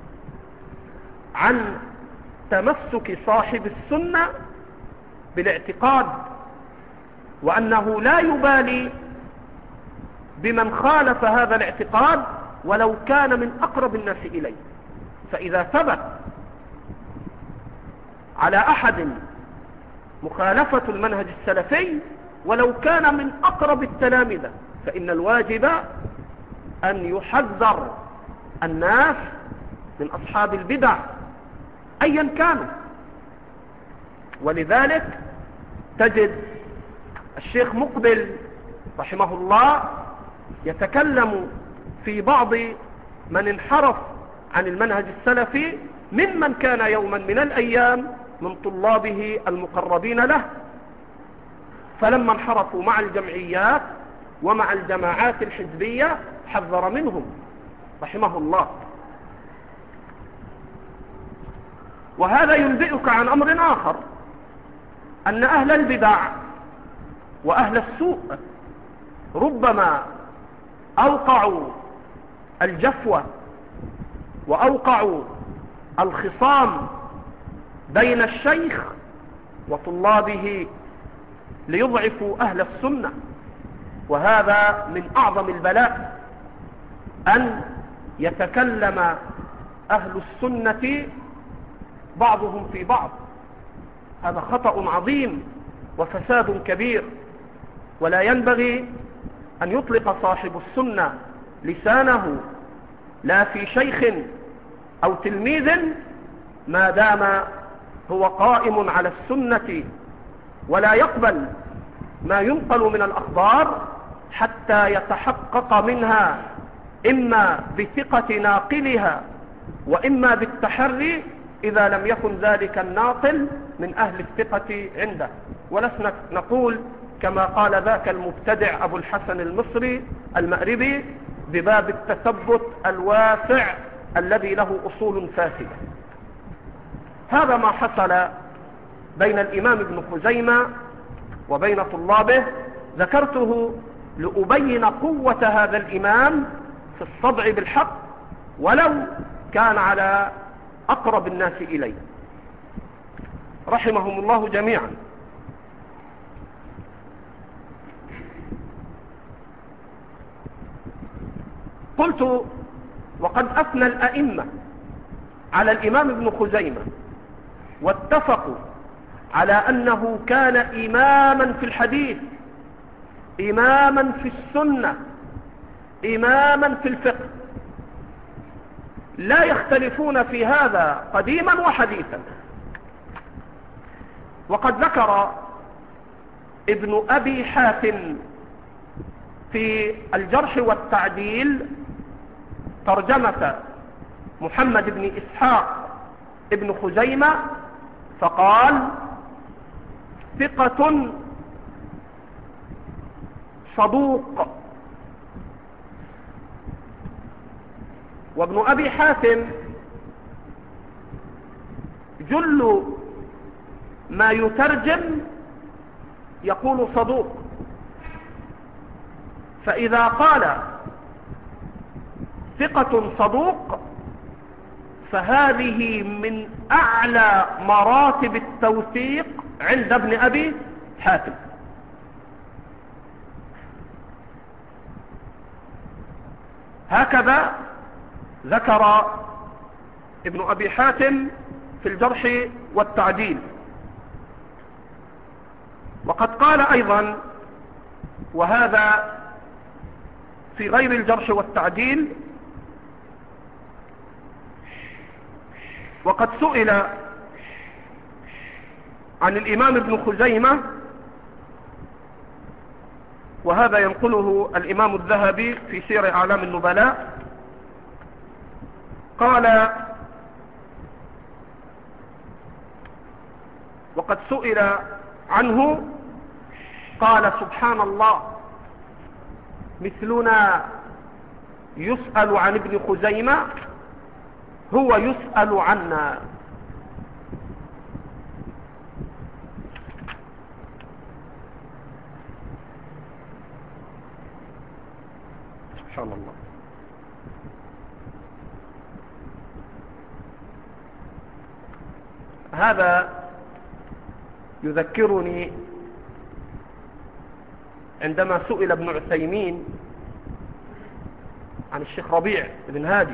S1: عن تمسك صاحب السنة بالاعتقاد، وأنه لا يبالي بمن خالف هذا الاعتقاد ولو كان من أقرب الناس إليه. فإذا ثبت على أحد مخالفة المنهج السلفي ولو كان من أقرب التلامذة، فإن الواجب أن يحذر الناس من أصحاب البدع أيا كانوا. ولذلك تجد الشيخ مقبل رحمه الله يتكلم في بعض من انحرف عن المنهج السلفي ممن كان يوما من الأيام من طلابه المقربين له، فلما انحرفوا مع الجمعيات ومع الجماعات الحزبية حذر منهم رحمه الله. وهذا ينبئك عن أمر آخر، أن أهل البدع وأهل السوء ربما أوقعوا الجفوة وأوقعوا الخصام بين الشيخ وطلابه ليضعفوا أهل السنة. وهذا من أعظم البلاء أن يتكلم أهل السنة بعضهم في بعض. هذا خطأ عظيم وفساد كبير، ولا ينبغي أن يطلق صاحب السنة لسانه لا في شيخ أو تلميذ ما دام هو قائم على السنة، ولا يقبل ما ينقل من الأخبار حتى يتحقق منها إما بثقة ناقلها وإما بالتحري إذا لم يكن ذلك الناقل من أهل الثقة عنده. ولسنا نقول كما قال ذاك المبتدع أبو الحسن المصري المأربي بباب التثبت الواسع الذي له أصول فاسدة. هذا ما حصل بين الإمام ابن خزيمة وبين طلابه، ذكرته لأبين قوة هذا الإمام في الصدع بالحق ولو كان على أقرب الناس إليه رحمهم الله جميعا. قلت وقد أثنى الأئمة على الإمام ابن خزيمة واتفقوا على أنه كان إماما في الحديث، إماما في السنة، إماما في الفقه، لا يختلفون في هذا قديما وحديثا. وقد ذكر ابن أبي حاتم في الجرح والتعديل ترجمة محمد بن إسحاق ابن خزيمة فقال: ثقة صدوق. وابن أبي حاتم جل ما يترجم يقول صدوق، فإذا قال ثقة صدوق فهذه من أعلى مراتب التوثيق عند ابن أبي حاتم. هكذا ذكر ابن أبي حاتم في الجرح والتعديل. وقد قال أيضا، وهذا في غير الجرح والتعديل، وقد سئل عن الإمام ابن خزيمة، وهذا ينقله الإمام الذهبي في سير أعلام النبلاء، قال: وقد سئل عنه قال: سبحان الله، مثلنا يسأل عن ابن خزيمة هو يسأل عنا. سبحان الله. هذا يذكرني عندما سئل ابن عثيمين عن الشيخ ربيع بن هادي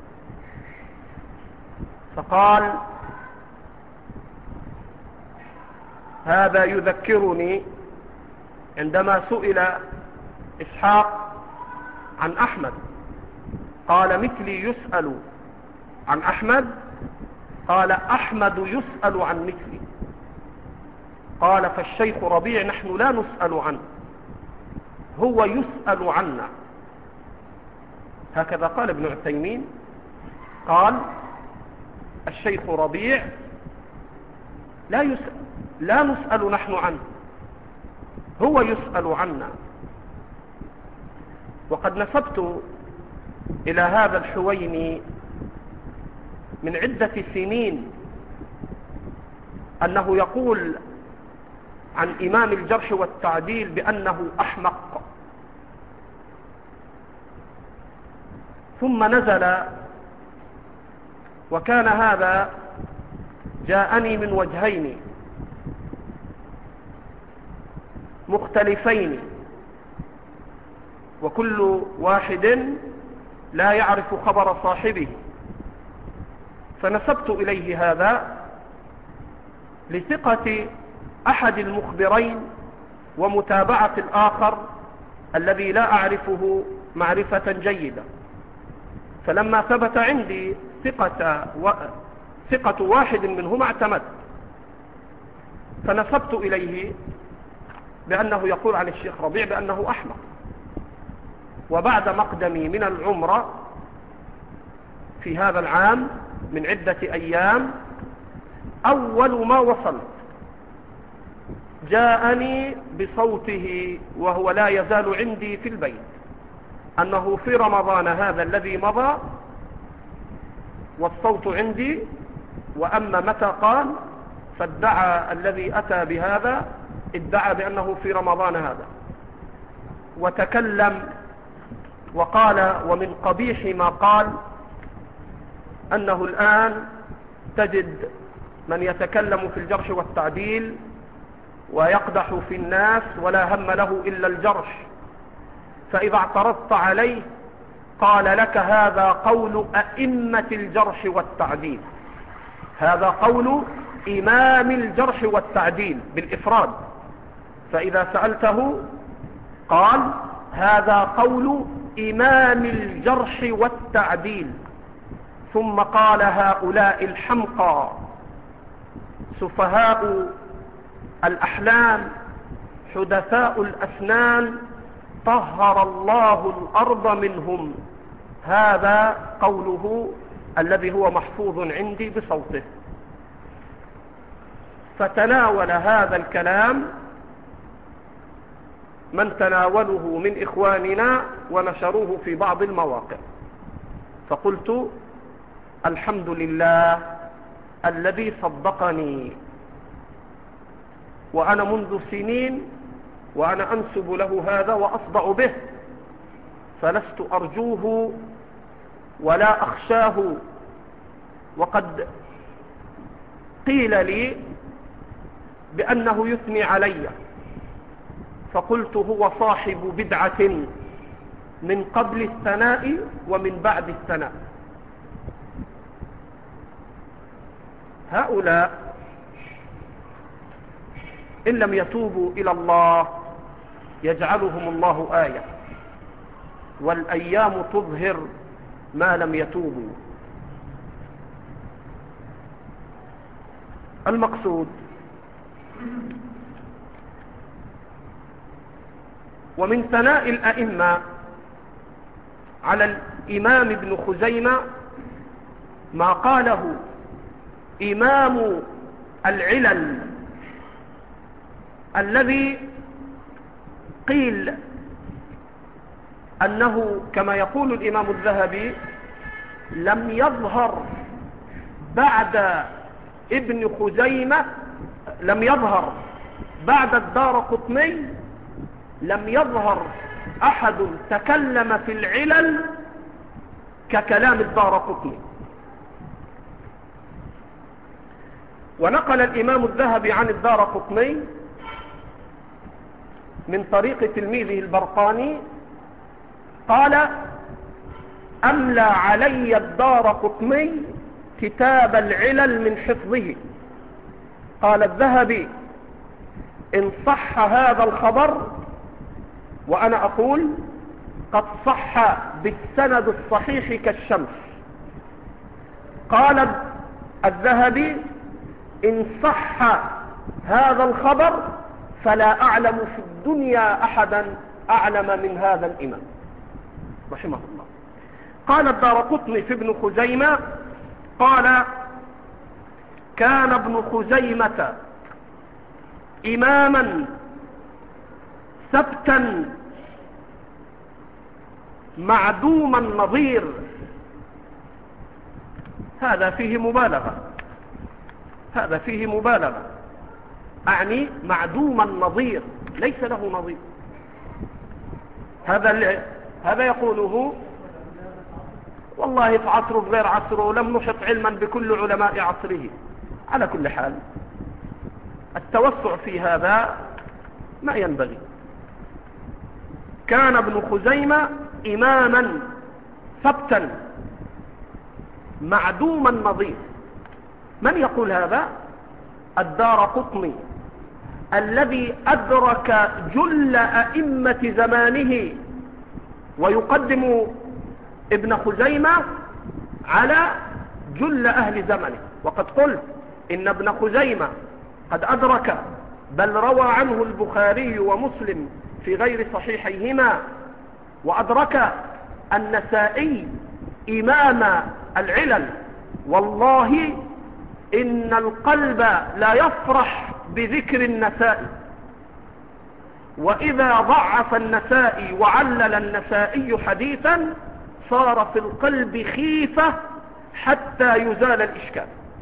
S1: فقال: هذا يذكرني عندما سئل إسحاق عن أحمد قال: مثلي يسأل عن أحمد، قال: أحمد يسأل عن مثلي. قال: فالشيخ ربيع نحن لا نسأل عنه، هو يسأل عنا. هكذا قال ابن عثيمين، قال: الشيخ ربيع لا يسأل، لا نسأل نحن عنه، هو يسأل عنا. وقد نسبت إلى هذا الحويني من عدة سنين أنه يقول عن إمام الجرح والتعديل بأنه أحمق. ثم نزل، وكان هذا جاءني من وجهين مختلفين، وكل واحد لا يعرف خبر صاحبه، فنسبت إليه هذا لثقة أحد المخبرين ومتابعة الآخر الذي لا أعرفه معرفة جيدة. فلما ثبت عندي ثقة, و... ثقة واحد منهما اعتمدت، فنسبت إليه بأنه يقول عن الشيخ ربيع بأنه أحمق. وبعد مقدمي من العمرة في هذا العام من عدة أيام، أول ما وصلت جاءني بصوته وهو لا يزال عندي في البيت أنه في رمضان هذا الذي مضى، والصوت عندي، وأما متى قال فادعى الذي أتى بهذا ادعى بأنه في رمضان هذا، وتكلم وقال ومن قبيح ما قال أنه الآن تجد من يتكلم في الجرح والتعديل ويقدح في الناس ولا هم له إلا الجرح، فإذا اعترضت عليه قال لك هذا قول أئمة الجرح والتعديل، هذا قول إمام الجرح والتعديل بالإفراد. فإذا سألته قال هذا قول إمام الجرح والتعديل. ثم قال هؤلاء الحمقى سفهاء الأحلام حدثاء الأسنان طهر الله الأرض منهم، هذا قوله الذي هو محفوظ عندي بصوته. فتناول هذا الكلام من تناوله من إخواننا ونشروه في بعض المواقع، فقلت الحمد لله الذي صدقني، وأنا منذ سنين وأنا أنسب له هذا وأصدع به، فلست أرجوه ولا أخشاه. وقد قيل لي بأنه يثني علي، فقلت هو صاحب بدعة من قبل الثناء ومن بعد الثناء. هؤلاء إن لم يتوبوا إلى الله يجعلهم الله آية، والأيام تظهر ما لم يتوبوا. المقصود ومن ثناء الأئمة على الإمام ابن خزيمة ما قاله إمام العلل الذي قيل أنه كما يقول الإمام الذهبي لم يظهر بعد ابن خزيمة، لم يظهر بعد الدارقطني، لم يظهر أحد تكلم في العلل ككلام الدارقطني. ونقل الإمام الذهبي عن الدارقطني من طريق تلميذه البرقاني قال أملى علي الدارقطني كتاب العلل من حفظه. قال الذهبي إن صح هذا الخبر، وأنا أقول قد صح بالسند الصحيح كالشمس، قال الذهبي إن صح هذا الخبر فلا أعلم في الدنيا أحدا أعلم من هذا الإمام رحمه الله. قال الدارقطني في ابن خزيمة قال كان ابن خزيمة إماما ثبتا معدوم النظير. هذا فيه مبالغة، هذا فيه مبالغة، أعني معدوم النظير ليس له نظير. هذا هذا يقوله والله في عصره في غير عصره، لم نحط علما بكل علماء عصره. على كل حال التوسع في هذا ما ينبغي. كان ابن خزيمة إماما ثبتا معدوم النظير. من يقول هذا؟ الدارقطني الذي أدرك جل أئمة زمانه، ويقدم ابن خزيمة على جل أهل زمنه. وقد قلت إن ابن خزيمة قد أدرك، بل روى عنه البخاري ومسلم في غير صحيحيهما، وأدرك النسائي إمام العلل. والله إن القلب لا يفرح بذكر النسائي، وإذا ضعف النسائي وعلل النسائي حديثا صار في القلب خيفة حتى يزال الإشكال.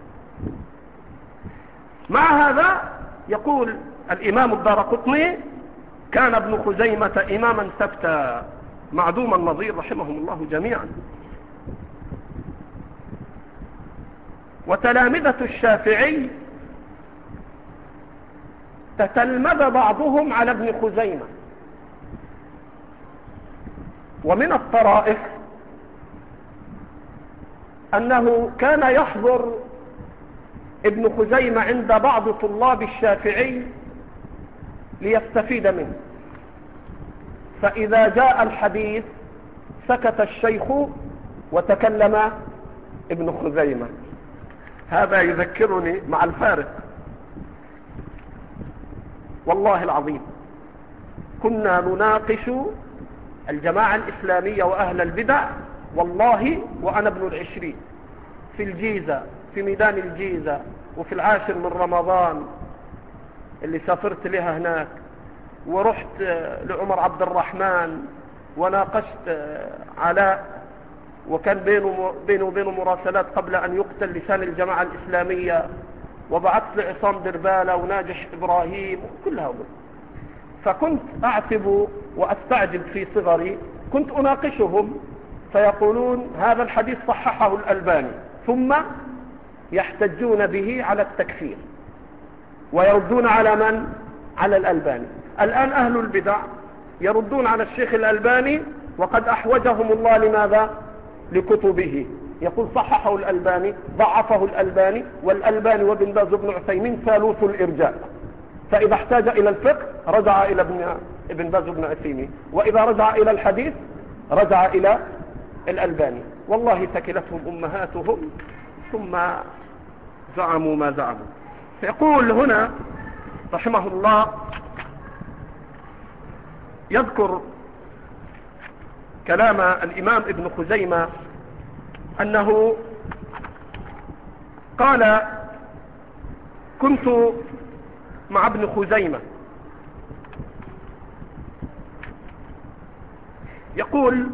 S1: مع هذا يقول الإمام الدارقطني: كان ابن خزيمة إماما ثبتا معدوم النظير رحمهم الله جميعا. وتلامذة الشافعي تتلمذ بعضهم على ابن خزيمة. ومن الطرائف أنه كان يحضر ابن خزيمة عند بعض طلاب الشافعي ليستفيد منه، فإذا جاء الحديث سكت الشيخ وتكلم ابن خزيمة. هذا يذكرني مع الفارق، والله العظيم كنا نناقش الجماعة الإسلامية وأهل البدع، والله وأنا ابن العشرين، في الجيزة، في ميدان الجيزة، وفي العاشر من رمضان اللي سافرت لها هناك، ورحت لعمر عبد الرحمن وناقشت علاء، وكان بينه بينه وبينه مراسلات قبل أن يقتل لسان الجماعة الإسلامية، وبعثت لعصام دربالة وناجح إبراهيم كل هؤلاء. فكنت أعتب وأستعجب في صغري، كنت أناقشهم فيقولون هذا الحديث صححه الألباني، ثم يحتجون به على التكفير ويردون على من؟ على الألباني. الآن أهل البدع يردون على الشيخ الألباني وقد أحوجهم الله لماذا؟ لكتبه. يقول صححه الألباني، ضعفه الألباني، والألباني وابن باز وابن عثيمين ثالوث الإرجاء، فإذا احتاج إلى الفقه رجع إلى ابن ابن باز وابن عثيمين، وإذا رجع إلى الحديث رجع إلى الألباني. والله ثكلتهم أمهاتهم ثم زعموا ما زعموا. فيقول هنا رحمه الله، يذكر كلام الإمام ابن خزيمة أنه قال: كنت مع ابن خزيمة، يقول: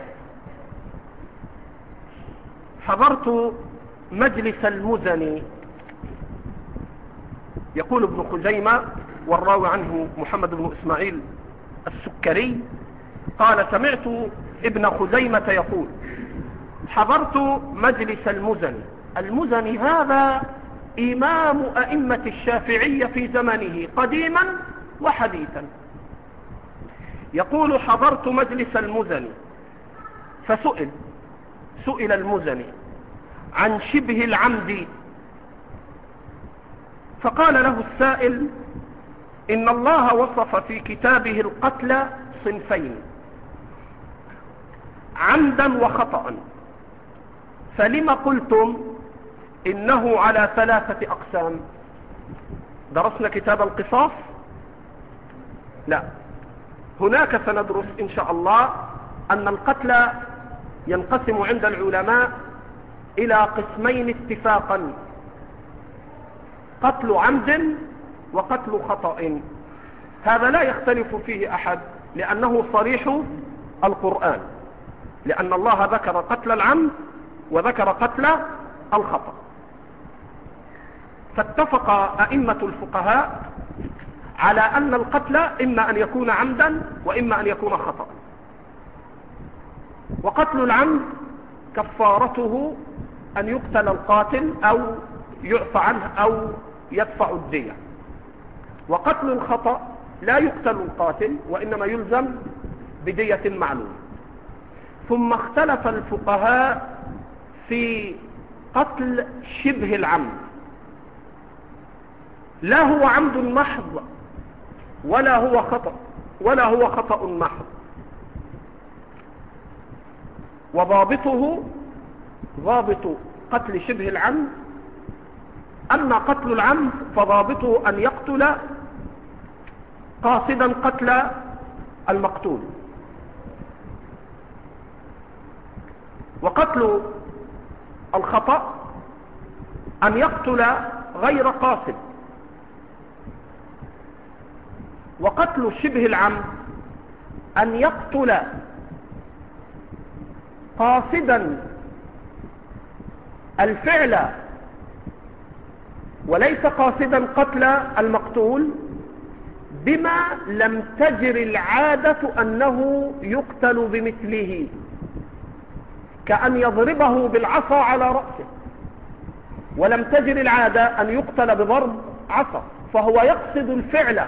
S1: حضرت مجلس المزني. يقول ابن خزيمة والراوي عنه محمد بن إسماعيل السكري قال: سمعت ابن خزيمة يقول: حضرت مجلس المزني. المزني هذا إمام أئمة الشافعية في زمنه قديما وحديثا. يقول: حضرت مجلس المزني، فسئل سئل المزني عن شبه العمد، فقال له السائل: إن الله وصف في كتابه القتل صنفين، عمدا وخطأ، فلم قلتم إنه على ثلاثة أقسام؟ درسنا كتاب القصاص؟ لا، هناك سندرس إن شاء الله أن القتل ينقسم عند العلماء إلى قسمين اتفاقا: قتل عمد وقتل خطأ. هذا لا يختلف فيه أحد، لأنه صريح القرآن، لأن الله ذكر قتل العمد وذكر قتل الخطأ. فاتفق أئمة الفقهاء على أن القتل إما أن يكون عمدا وإما أن يكون خطأ. وقتل العمد كفارته أن يقتل القاتل أو يعفى عنه أو يدفع الدية. وقتل الخطأ لا يقتل القاتل وإنما يلزم بدية معلومة. ثم اختلف الفقهاء في قتل شبه العمد، لا هو عمد محض ولا هو خطأ ولا هو خطأ محض، وضابطه ضابط قتل شبه العمد. أما قتل العمد فضابطه أن يقتل قاصدا قتل المقتول، وقتل الخطأ أن يقتل غير قاصد. وقتل شبه العمد أن يقتل قاصدا الفعل وليس قاصدا قتل المقتول، بما لم تجر العادة أنه يقتل بمثله، كأن يضربه بالعصا على رأسه، ولم تجر العادة أن يقتل بضرب عصا، فهو يقصد الفعل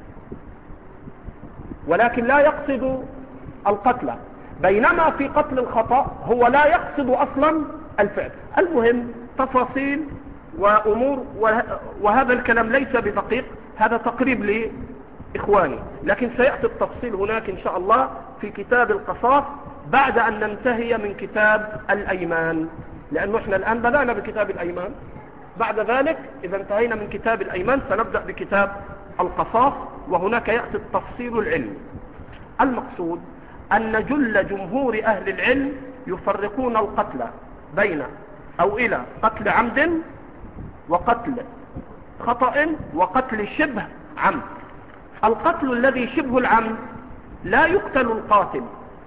S1: ولكن لا يقصد القتل، بينما في قتل الخطأ هو لا يقصد أصلا الفعل. المهم تفاصيل وأمور، وهذا الكلام ليس بدقيق، هذا تقريب لإخواني، لكن سيأتي التفصيل هناك إن شاء الله في كتاب القصاص بعد أن ننتهي من كتاب الأيمان، لأنه إحنا الآن بدأنا بكتاب الأيمان. بعد ذلك إذا انتهينا من كتاب الأيمان سنبدأ بكتاب القصاص، وهناك يأتي التفصيل العلمي. المقصود أن جل جمهور أهل العلم يفرقون القتل بين أو إلى قتل عمد وقتل خطأ وقتل شبه عمد. القتل الذي شبه العمد لا يقتل القاتل،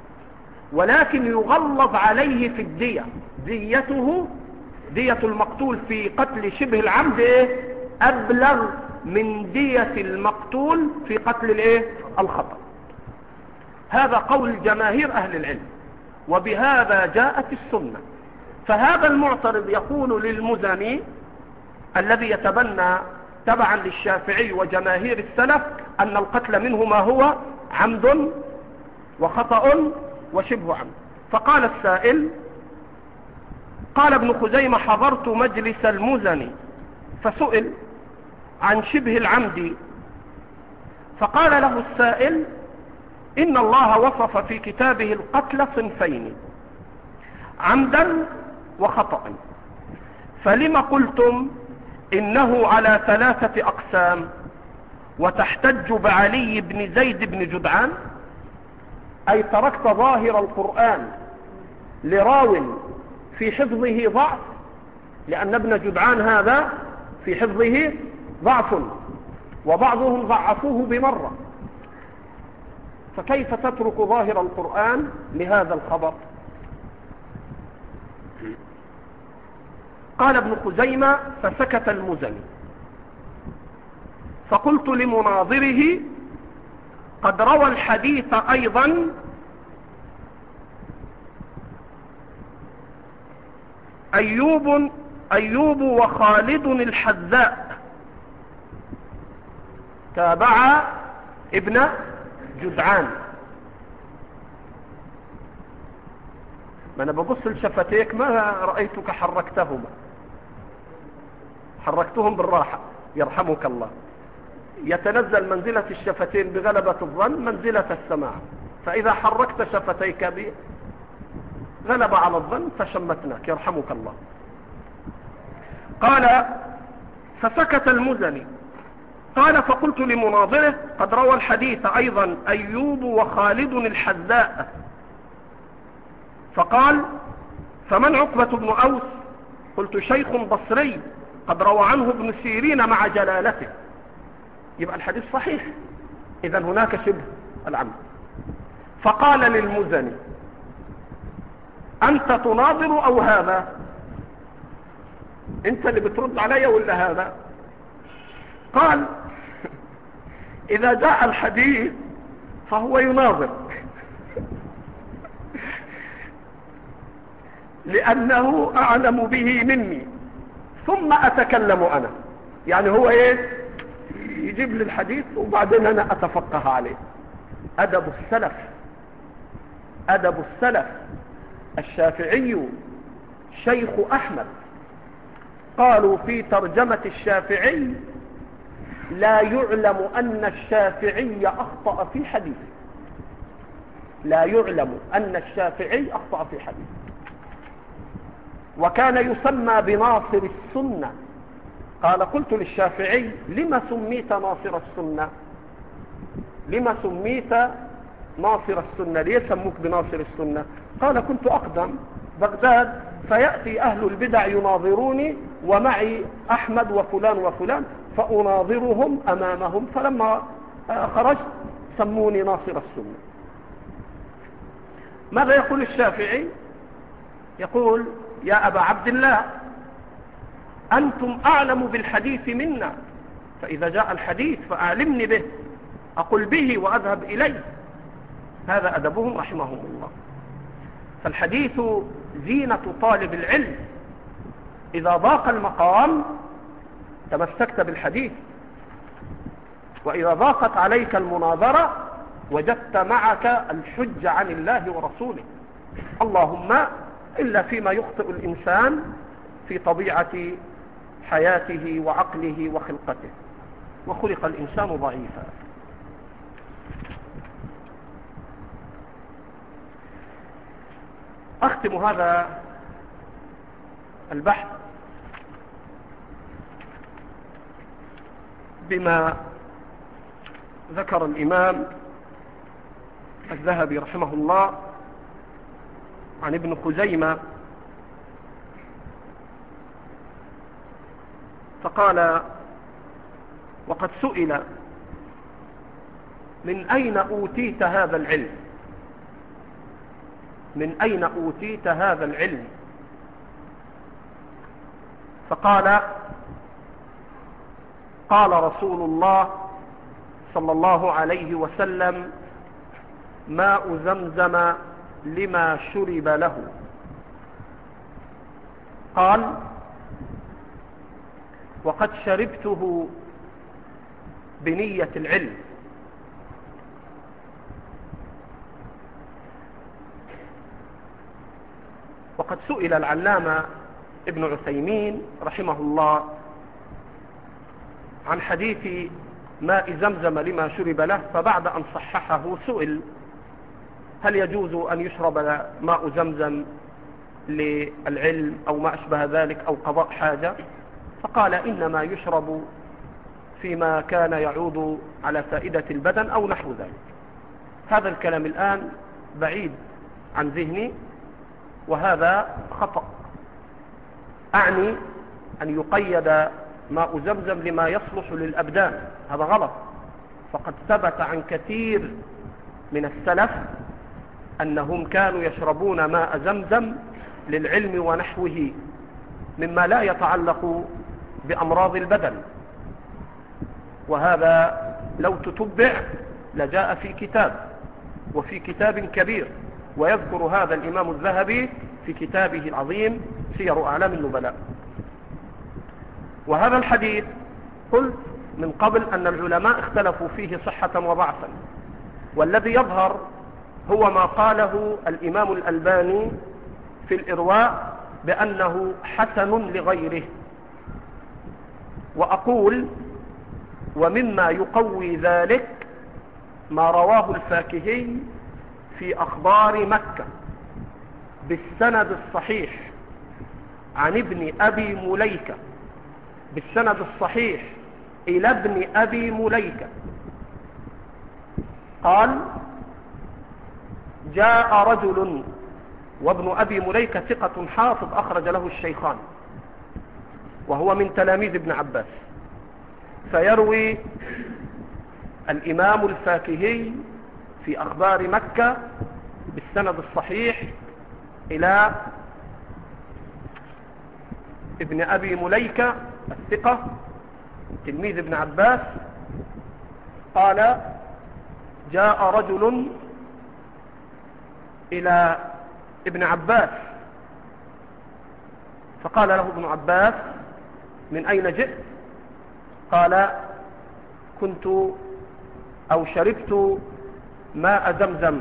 S1: ولكن يغلظ عليه في الدية، ديته دية المقتول في قتل شبه العمد إيه؟ أبلغ من دية المقتول في قتل الإيه؟ الخطأ. هذا قول جماهير أهل العلم، وبهذا جاءت السنة. فهذا المعترض يقول للمزني الذي يتبنى تبعا للشافعي وجماهير السلف أن القتل منه ما هو عمد وخطأ وشبه عمد. فقال السائل: قال ابن خزيمة: حضرت مجلس المزني فسئل عن شبه العمد، فقال له السائل: إن الله وصف في كتابه القتل صنفين، عمدا وخطأ، فلما قلتم إنه على ثلاثة أقسام وتحتج بعلي بن زيد بن جدعان؟ أي تركت ظاهر القرآن لراو في حفظه ضعف، لأن ابن جدعان هذا في حفظه ضعف وبعضهم ضعفوه بمرة، فكيف تترك ظاهر القرآن لهذا الخبر؟ قال ابن خزيمة: فسكت المزني، فقلت لمناظره: قد روى الحديث أيضا أيوب أيوب وخالد الحذاء، تابع ابن جدعان. ما أنا ببص لشفتيك ما رأيتك حركتهما، حركتهم بالراحة يرحمك الله. يتنزل منزلة الشفتين بغلبة الظن منزلة السماع، فإذا حركت شفتيك بغلبة على الظن فشمتناك يرحمك الله. قال: فسكت المزني. قال: فقلت لمناظره: قد روى الحديث أيضا أيوب وخالد الحذاء. فقال: فمن عقبة بن أوس؟ قلت: شيخ بصري قد روى عنه ابن سيرين مع جلالته. يبقى الحديث صحيح، إذا هناك شبه العمد. فقال للمزني: أنت تناظر أو هذا؟ أنت اللي بترد علي ولا هذا؟ قال: إذا جاء الحديث فهو يناظر. لأنه أعلم به مني ثم أتكلم أنا. يعني هو إيه؟ يجيب لي الحديث وبعدين أنا أتفقه عليه. أدب السلف، أدب السلف. الشافعي شيخ أحمد، قالوا في ترجمة الشافعي لا يعلم أن الشافعي أخطأ في حديث، لا يعلم أن الشافعي أخطأ في حديث. وكان يسمى بناصر السنة. قال قلت للشافعي لما سميت ناصر السنة؟ لما سميت ناصر السنة؟ ليه سموك بناصر السنة؟ قال كنت أقدم بغداد فيأتي أهل البدع يناظروني ومعي أحمد وفلان وفلان فأناظرهم أمامهم، فلما خرجت سموني ناصر السنة. ماذا يقول الشافعي؟ يقول يا أبا عبد الله أنتم أعلم بالحديث منا، فإذا جاء الحديث فأعلمني به أقول به وأذهب إليه. هذا أدبهم رحمهم الله. فالحديث زينة طالب العلم. إذا ضاق المقام تمسكت بالحديث، وإذا ضاقت عليك المناظرة وجدت معك الحج عن الله ورسوله. اللهم إلا فيما يخطئ الإنسان في طبيعة حياته وعقله وخلقته، وخلق الإنسان ضعيفا. أختم هذا البحث بما ذكر الإمام الذهبي رحمه الله عن ابن خزيمة، فقال وقد سئل من أين أوتيت هذا العلم؟ من أين أوتيت هذا العلم؟ فقال قال رسول الله صلى الله عليه وسلم ماء زمزم لما شرب له. قال وقد شربته بنية العلم. وقد سئل العلامة ابن عثيمين رحمه الله عن حديث ماء زمزم لما شرب له، فبعد أن صححه سئل هل يجوز أن يشرب ماء زمزم للعلم أو ما أشبه ذلك أو قضاء حاجة؟ فقال إنما يشرب فيما كان يعود على فائدة البدن أو نحو ذلك. هذا الكلام الآن بعيد عن ذهني، وهذا خطأ. أعني أن يقيد ماء زمزم لما يصلح للأبدان، هذا غلط. فقد ثبت عن كثير من السلف أنهم كانوا يشربون ماء زمزم للعلم ونحوه مما لا يتعلق بأمراض البدن، وهذا لو تتبع لجاء في كتاب وفي كتاب كبير، ويذكر هذا الإمام الذهبي في كتابه العظيم سير أعلام النبلاء. وهذا الحديث قلت من قبل أن العلماء اختلفوا فيه صحة وضعفا، والذي يظهر هو ما قاله الإمام الألباني في الإرواء بأنه حسن لغيره. وأقول ومما يقوي ذلك ما رواه الفاكهي في أخبار مكة بالسند الصحيح عن ابن أبي مليكة، بالسند الصحيح إلى ابن أبي مليكة قال جاء رجل، وابن أبي مليكة ثقة حافظ أخرج له الشيخان وهو من تلاميذ ابن عباس، فيروي الإمام الفاكهي في أخبار مكة بالسند الصحيح إلى ابن أبي مليكة الثقة تلميذ ابن عباس قال جاء رجل إلى ابن عباس فقال له ابن عباس: من أين جئت؟ قال: كنت أو شربت ماء زمزم.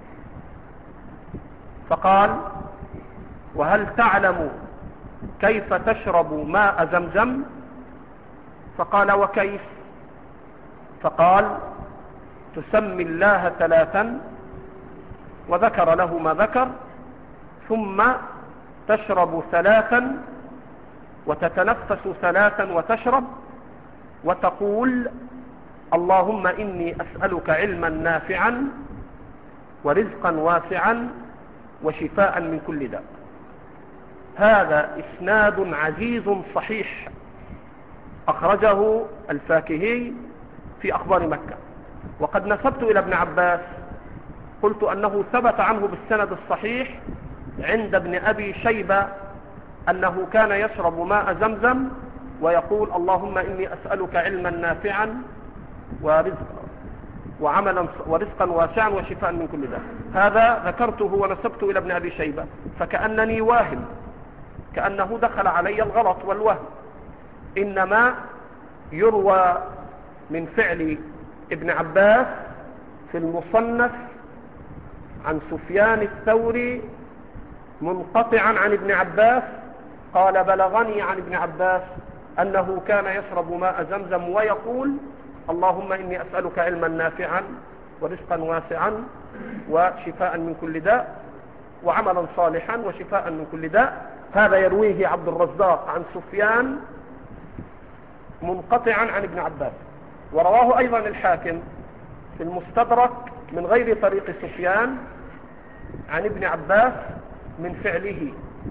S1: فقال: وهل تعلم كيف تشرب ماء زمزم؟ فقال: وكيف؟ فقال: تسمي الله ثلاثا، وذكر له ما ذكر، ثم تشرب ثلاثا وتتنفس ثلاثا وتشرب، وتقول: اللهم إني أسألك علما نافعا ورزقا واسعا وشفاء من كل داء. هذا إسناد عزيز صحيح أخرجه الفاكهي في أخبار مكة. وقد نسبت إلى ابن عباس، قلت أنه ثبت عنه بالسند الصحيح عند ابن أبي شيبة أنه كان يشرب ماء زمزم ويقول: اللهم إني أسألك علما نافعا ورزقا وعملا ورزقا واسعا وشفاء من كل داء. هذا ذكرته ونسبته إلى ابن أبي شيبة، فكأنني واهم، كأنه دخل علي الغلط والوهم. إنما يروى من فعل ابن عباس في المصنف عن سفيان الثوري منقطعا عن ابن عباس، قال: بلغني عن ابن عباس أنه كان يشرب ماء زمزم ويقول: اللهم إني أسألك علما نافعا ورزقا واسعا وشفاء من كل داء وعملا صالحا وشفاء من كل داء. هذا يرويه عبد الرزاق عن سفيان منقطعا عن ابن عباس، ورواه أيضا الحاكم في المستدرك من غير طريق سفيان عن ابن عباس من فعله.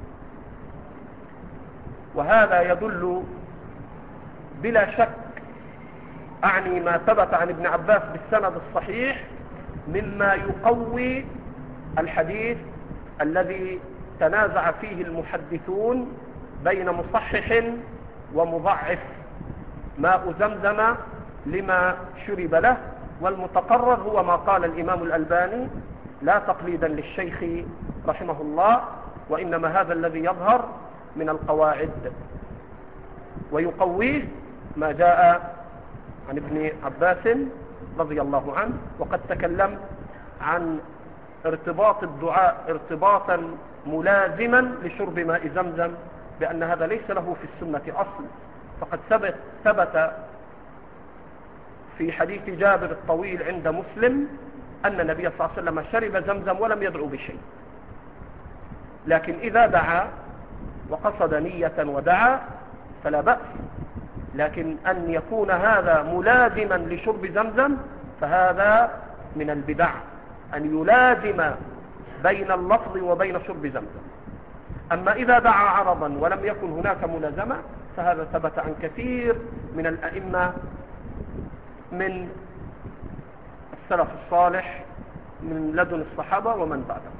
S1: وهذا يدل بلا شك، أعني ما ثبت عن ابن عباس بالسند الصحيح، مما يقوي الحديث الذي تنازع فيه المحدثون بين مصحح ومضعف ماء زمزم لما شرب له. والمتقرر هو ما قال الإمام الألباني لا تقليدا للشيخ رحمه الله، وإنما هذا الذي يظهر من القواعد، ويقويه ما جاء عن ابن عباس رضي الله عنه. وقد تكلم عن ارتباط الدعاء ارتباطا ملازما لشرب ماء زمزم، بأن هذا ليس له في السنة أصل. فقد ثبت, ثبت في حديث جابر الطويل عند مسلم أن النبي صلى الله عليه وسلم شرب زمزم ولم يدعو بشيء. لكن إذا دعا وقصد نية ودعا فلا بأس، لكن أن يكون هذا ملازما لشرب زمزم فهذا من البدع، أن يلازم بين اللفظ وبين شرب زمزم. أما إذا دعا عرضا ولم يكن هناك ملازمة فهذا ثبت عن كثير من الأئمة من السلف الصالح من لدن الصحابة ومن بعدهم.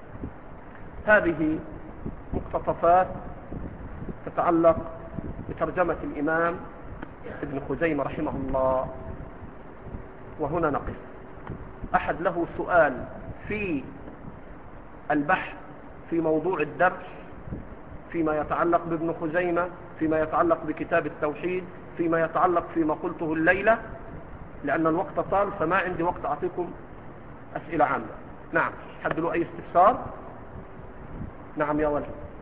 S1: هذه مقتطفات تتعلق بترجمة الإمام ابن خزيمة رحمه الله. وهنا نقف. أحد له سؤال في البحث في موضوع الدرس فيما يتعلق بابن خزيمة، فيما يتعلق بكتاب التوحيد، فيما يتعلق فيما قلته الليلة، لأن الوقت طال فما عندي وقت أعطيكم أسئلة عامة. نعم، حد له أي استفسار؟ نعم يا ولد.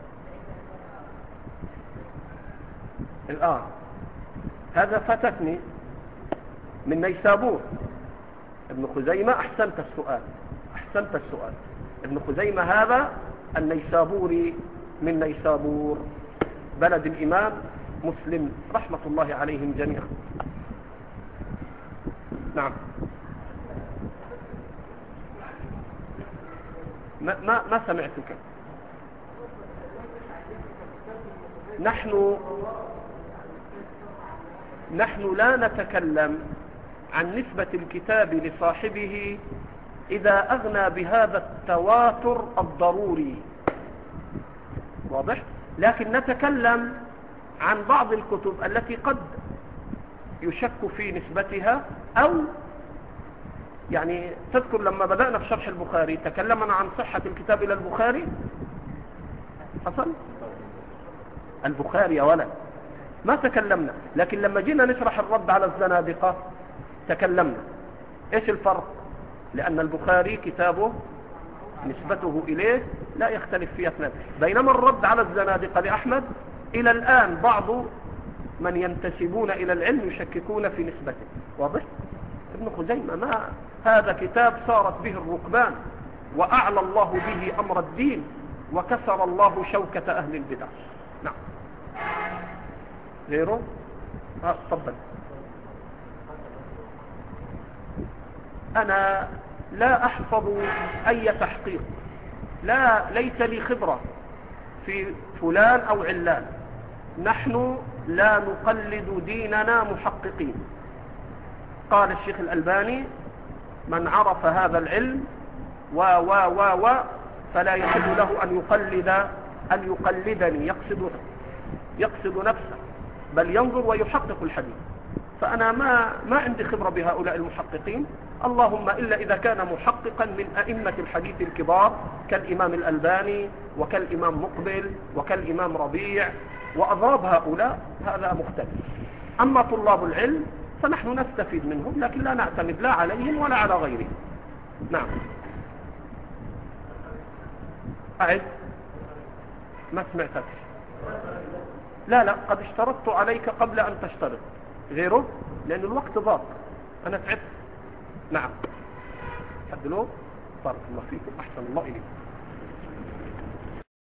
S1: الآن هذا فاتتني من نيسابور. ابن خزيمة أحسنت السؤال، أحسنت السؤال. ابن خزيمة هذا النيسابوري من نيسابور بلد الإمام مسلم رحمة الله عليهم جميعا. نعم. ما, ما, ما سمعتك. نحن نحن لا نتكلم عن نسبة الكتاب لصاحبه إذا أغنى بهذا التواتر الضروري، واضح؟ لكن نتكلم عن بعض الكتب التي قد يشك في نسبتها، أو يعني تذكر لما بدأنا في شرح البخاري تكلمنا عن صحة الكتاب إلى البخاري، حصل؟ البخاري ولا ما تكلمنا. لكن لما جينا نشرح الرد على الزنادقة تكلمنا. ايش الفرق؟ لأن البخاري كتابه نسبته إليه لا يختلف فيها اثنان، بينما الرد على الزنادقة لأحمد إلى الآن بعض من ينتسبون إلى العلم يشككون في نسبته. واضح؟ ابن خزيمة ما هذا كتاب صارت به الركبان، وأعلى الله به أمر الدين، وكسر الله شوكة أهل البدع. نعم. غيره؟ اه تفضل. أنا لا أحفظ أي تحقيق، لا ليس لي خبرة في فلان أو علان. نحن لا نقلد ديننا محققين. قال الشيخ الألباني: من عرف هذا العلم و و و و فلا يحل له أن يقلد أن يقلدني، يقصد يقصد نفسه، بل ينظر ويحقق الحديث. فأنا ما ما عندي خبرة بهؤلاء المحققين، اللهم إلا إذا كان محققا من أئمة الحديث الكبار كالإمام الألباني وكالإمام مقبل وكالإمام ربيع وأضراب هؤلاء، هذا مختلف. أما طلاب العلم فنحن نستفيد منهم، لكن لا نعتمد لا عليهم ولا على غيرهم. نعم. أعد. ما سمعتك. لا لا قد اشترطت عليك قبل أن تشترط. غيره؟ لأن الوقت ضاق، أنا تعبت. نعم. حد له؟ بارك الله فيكم، أحسن الله إليكم.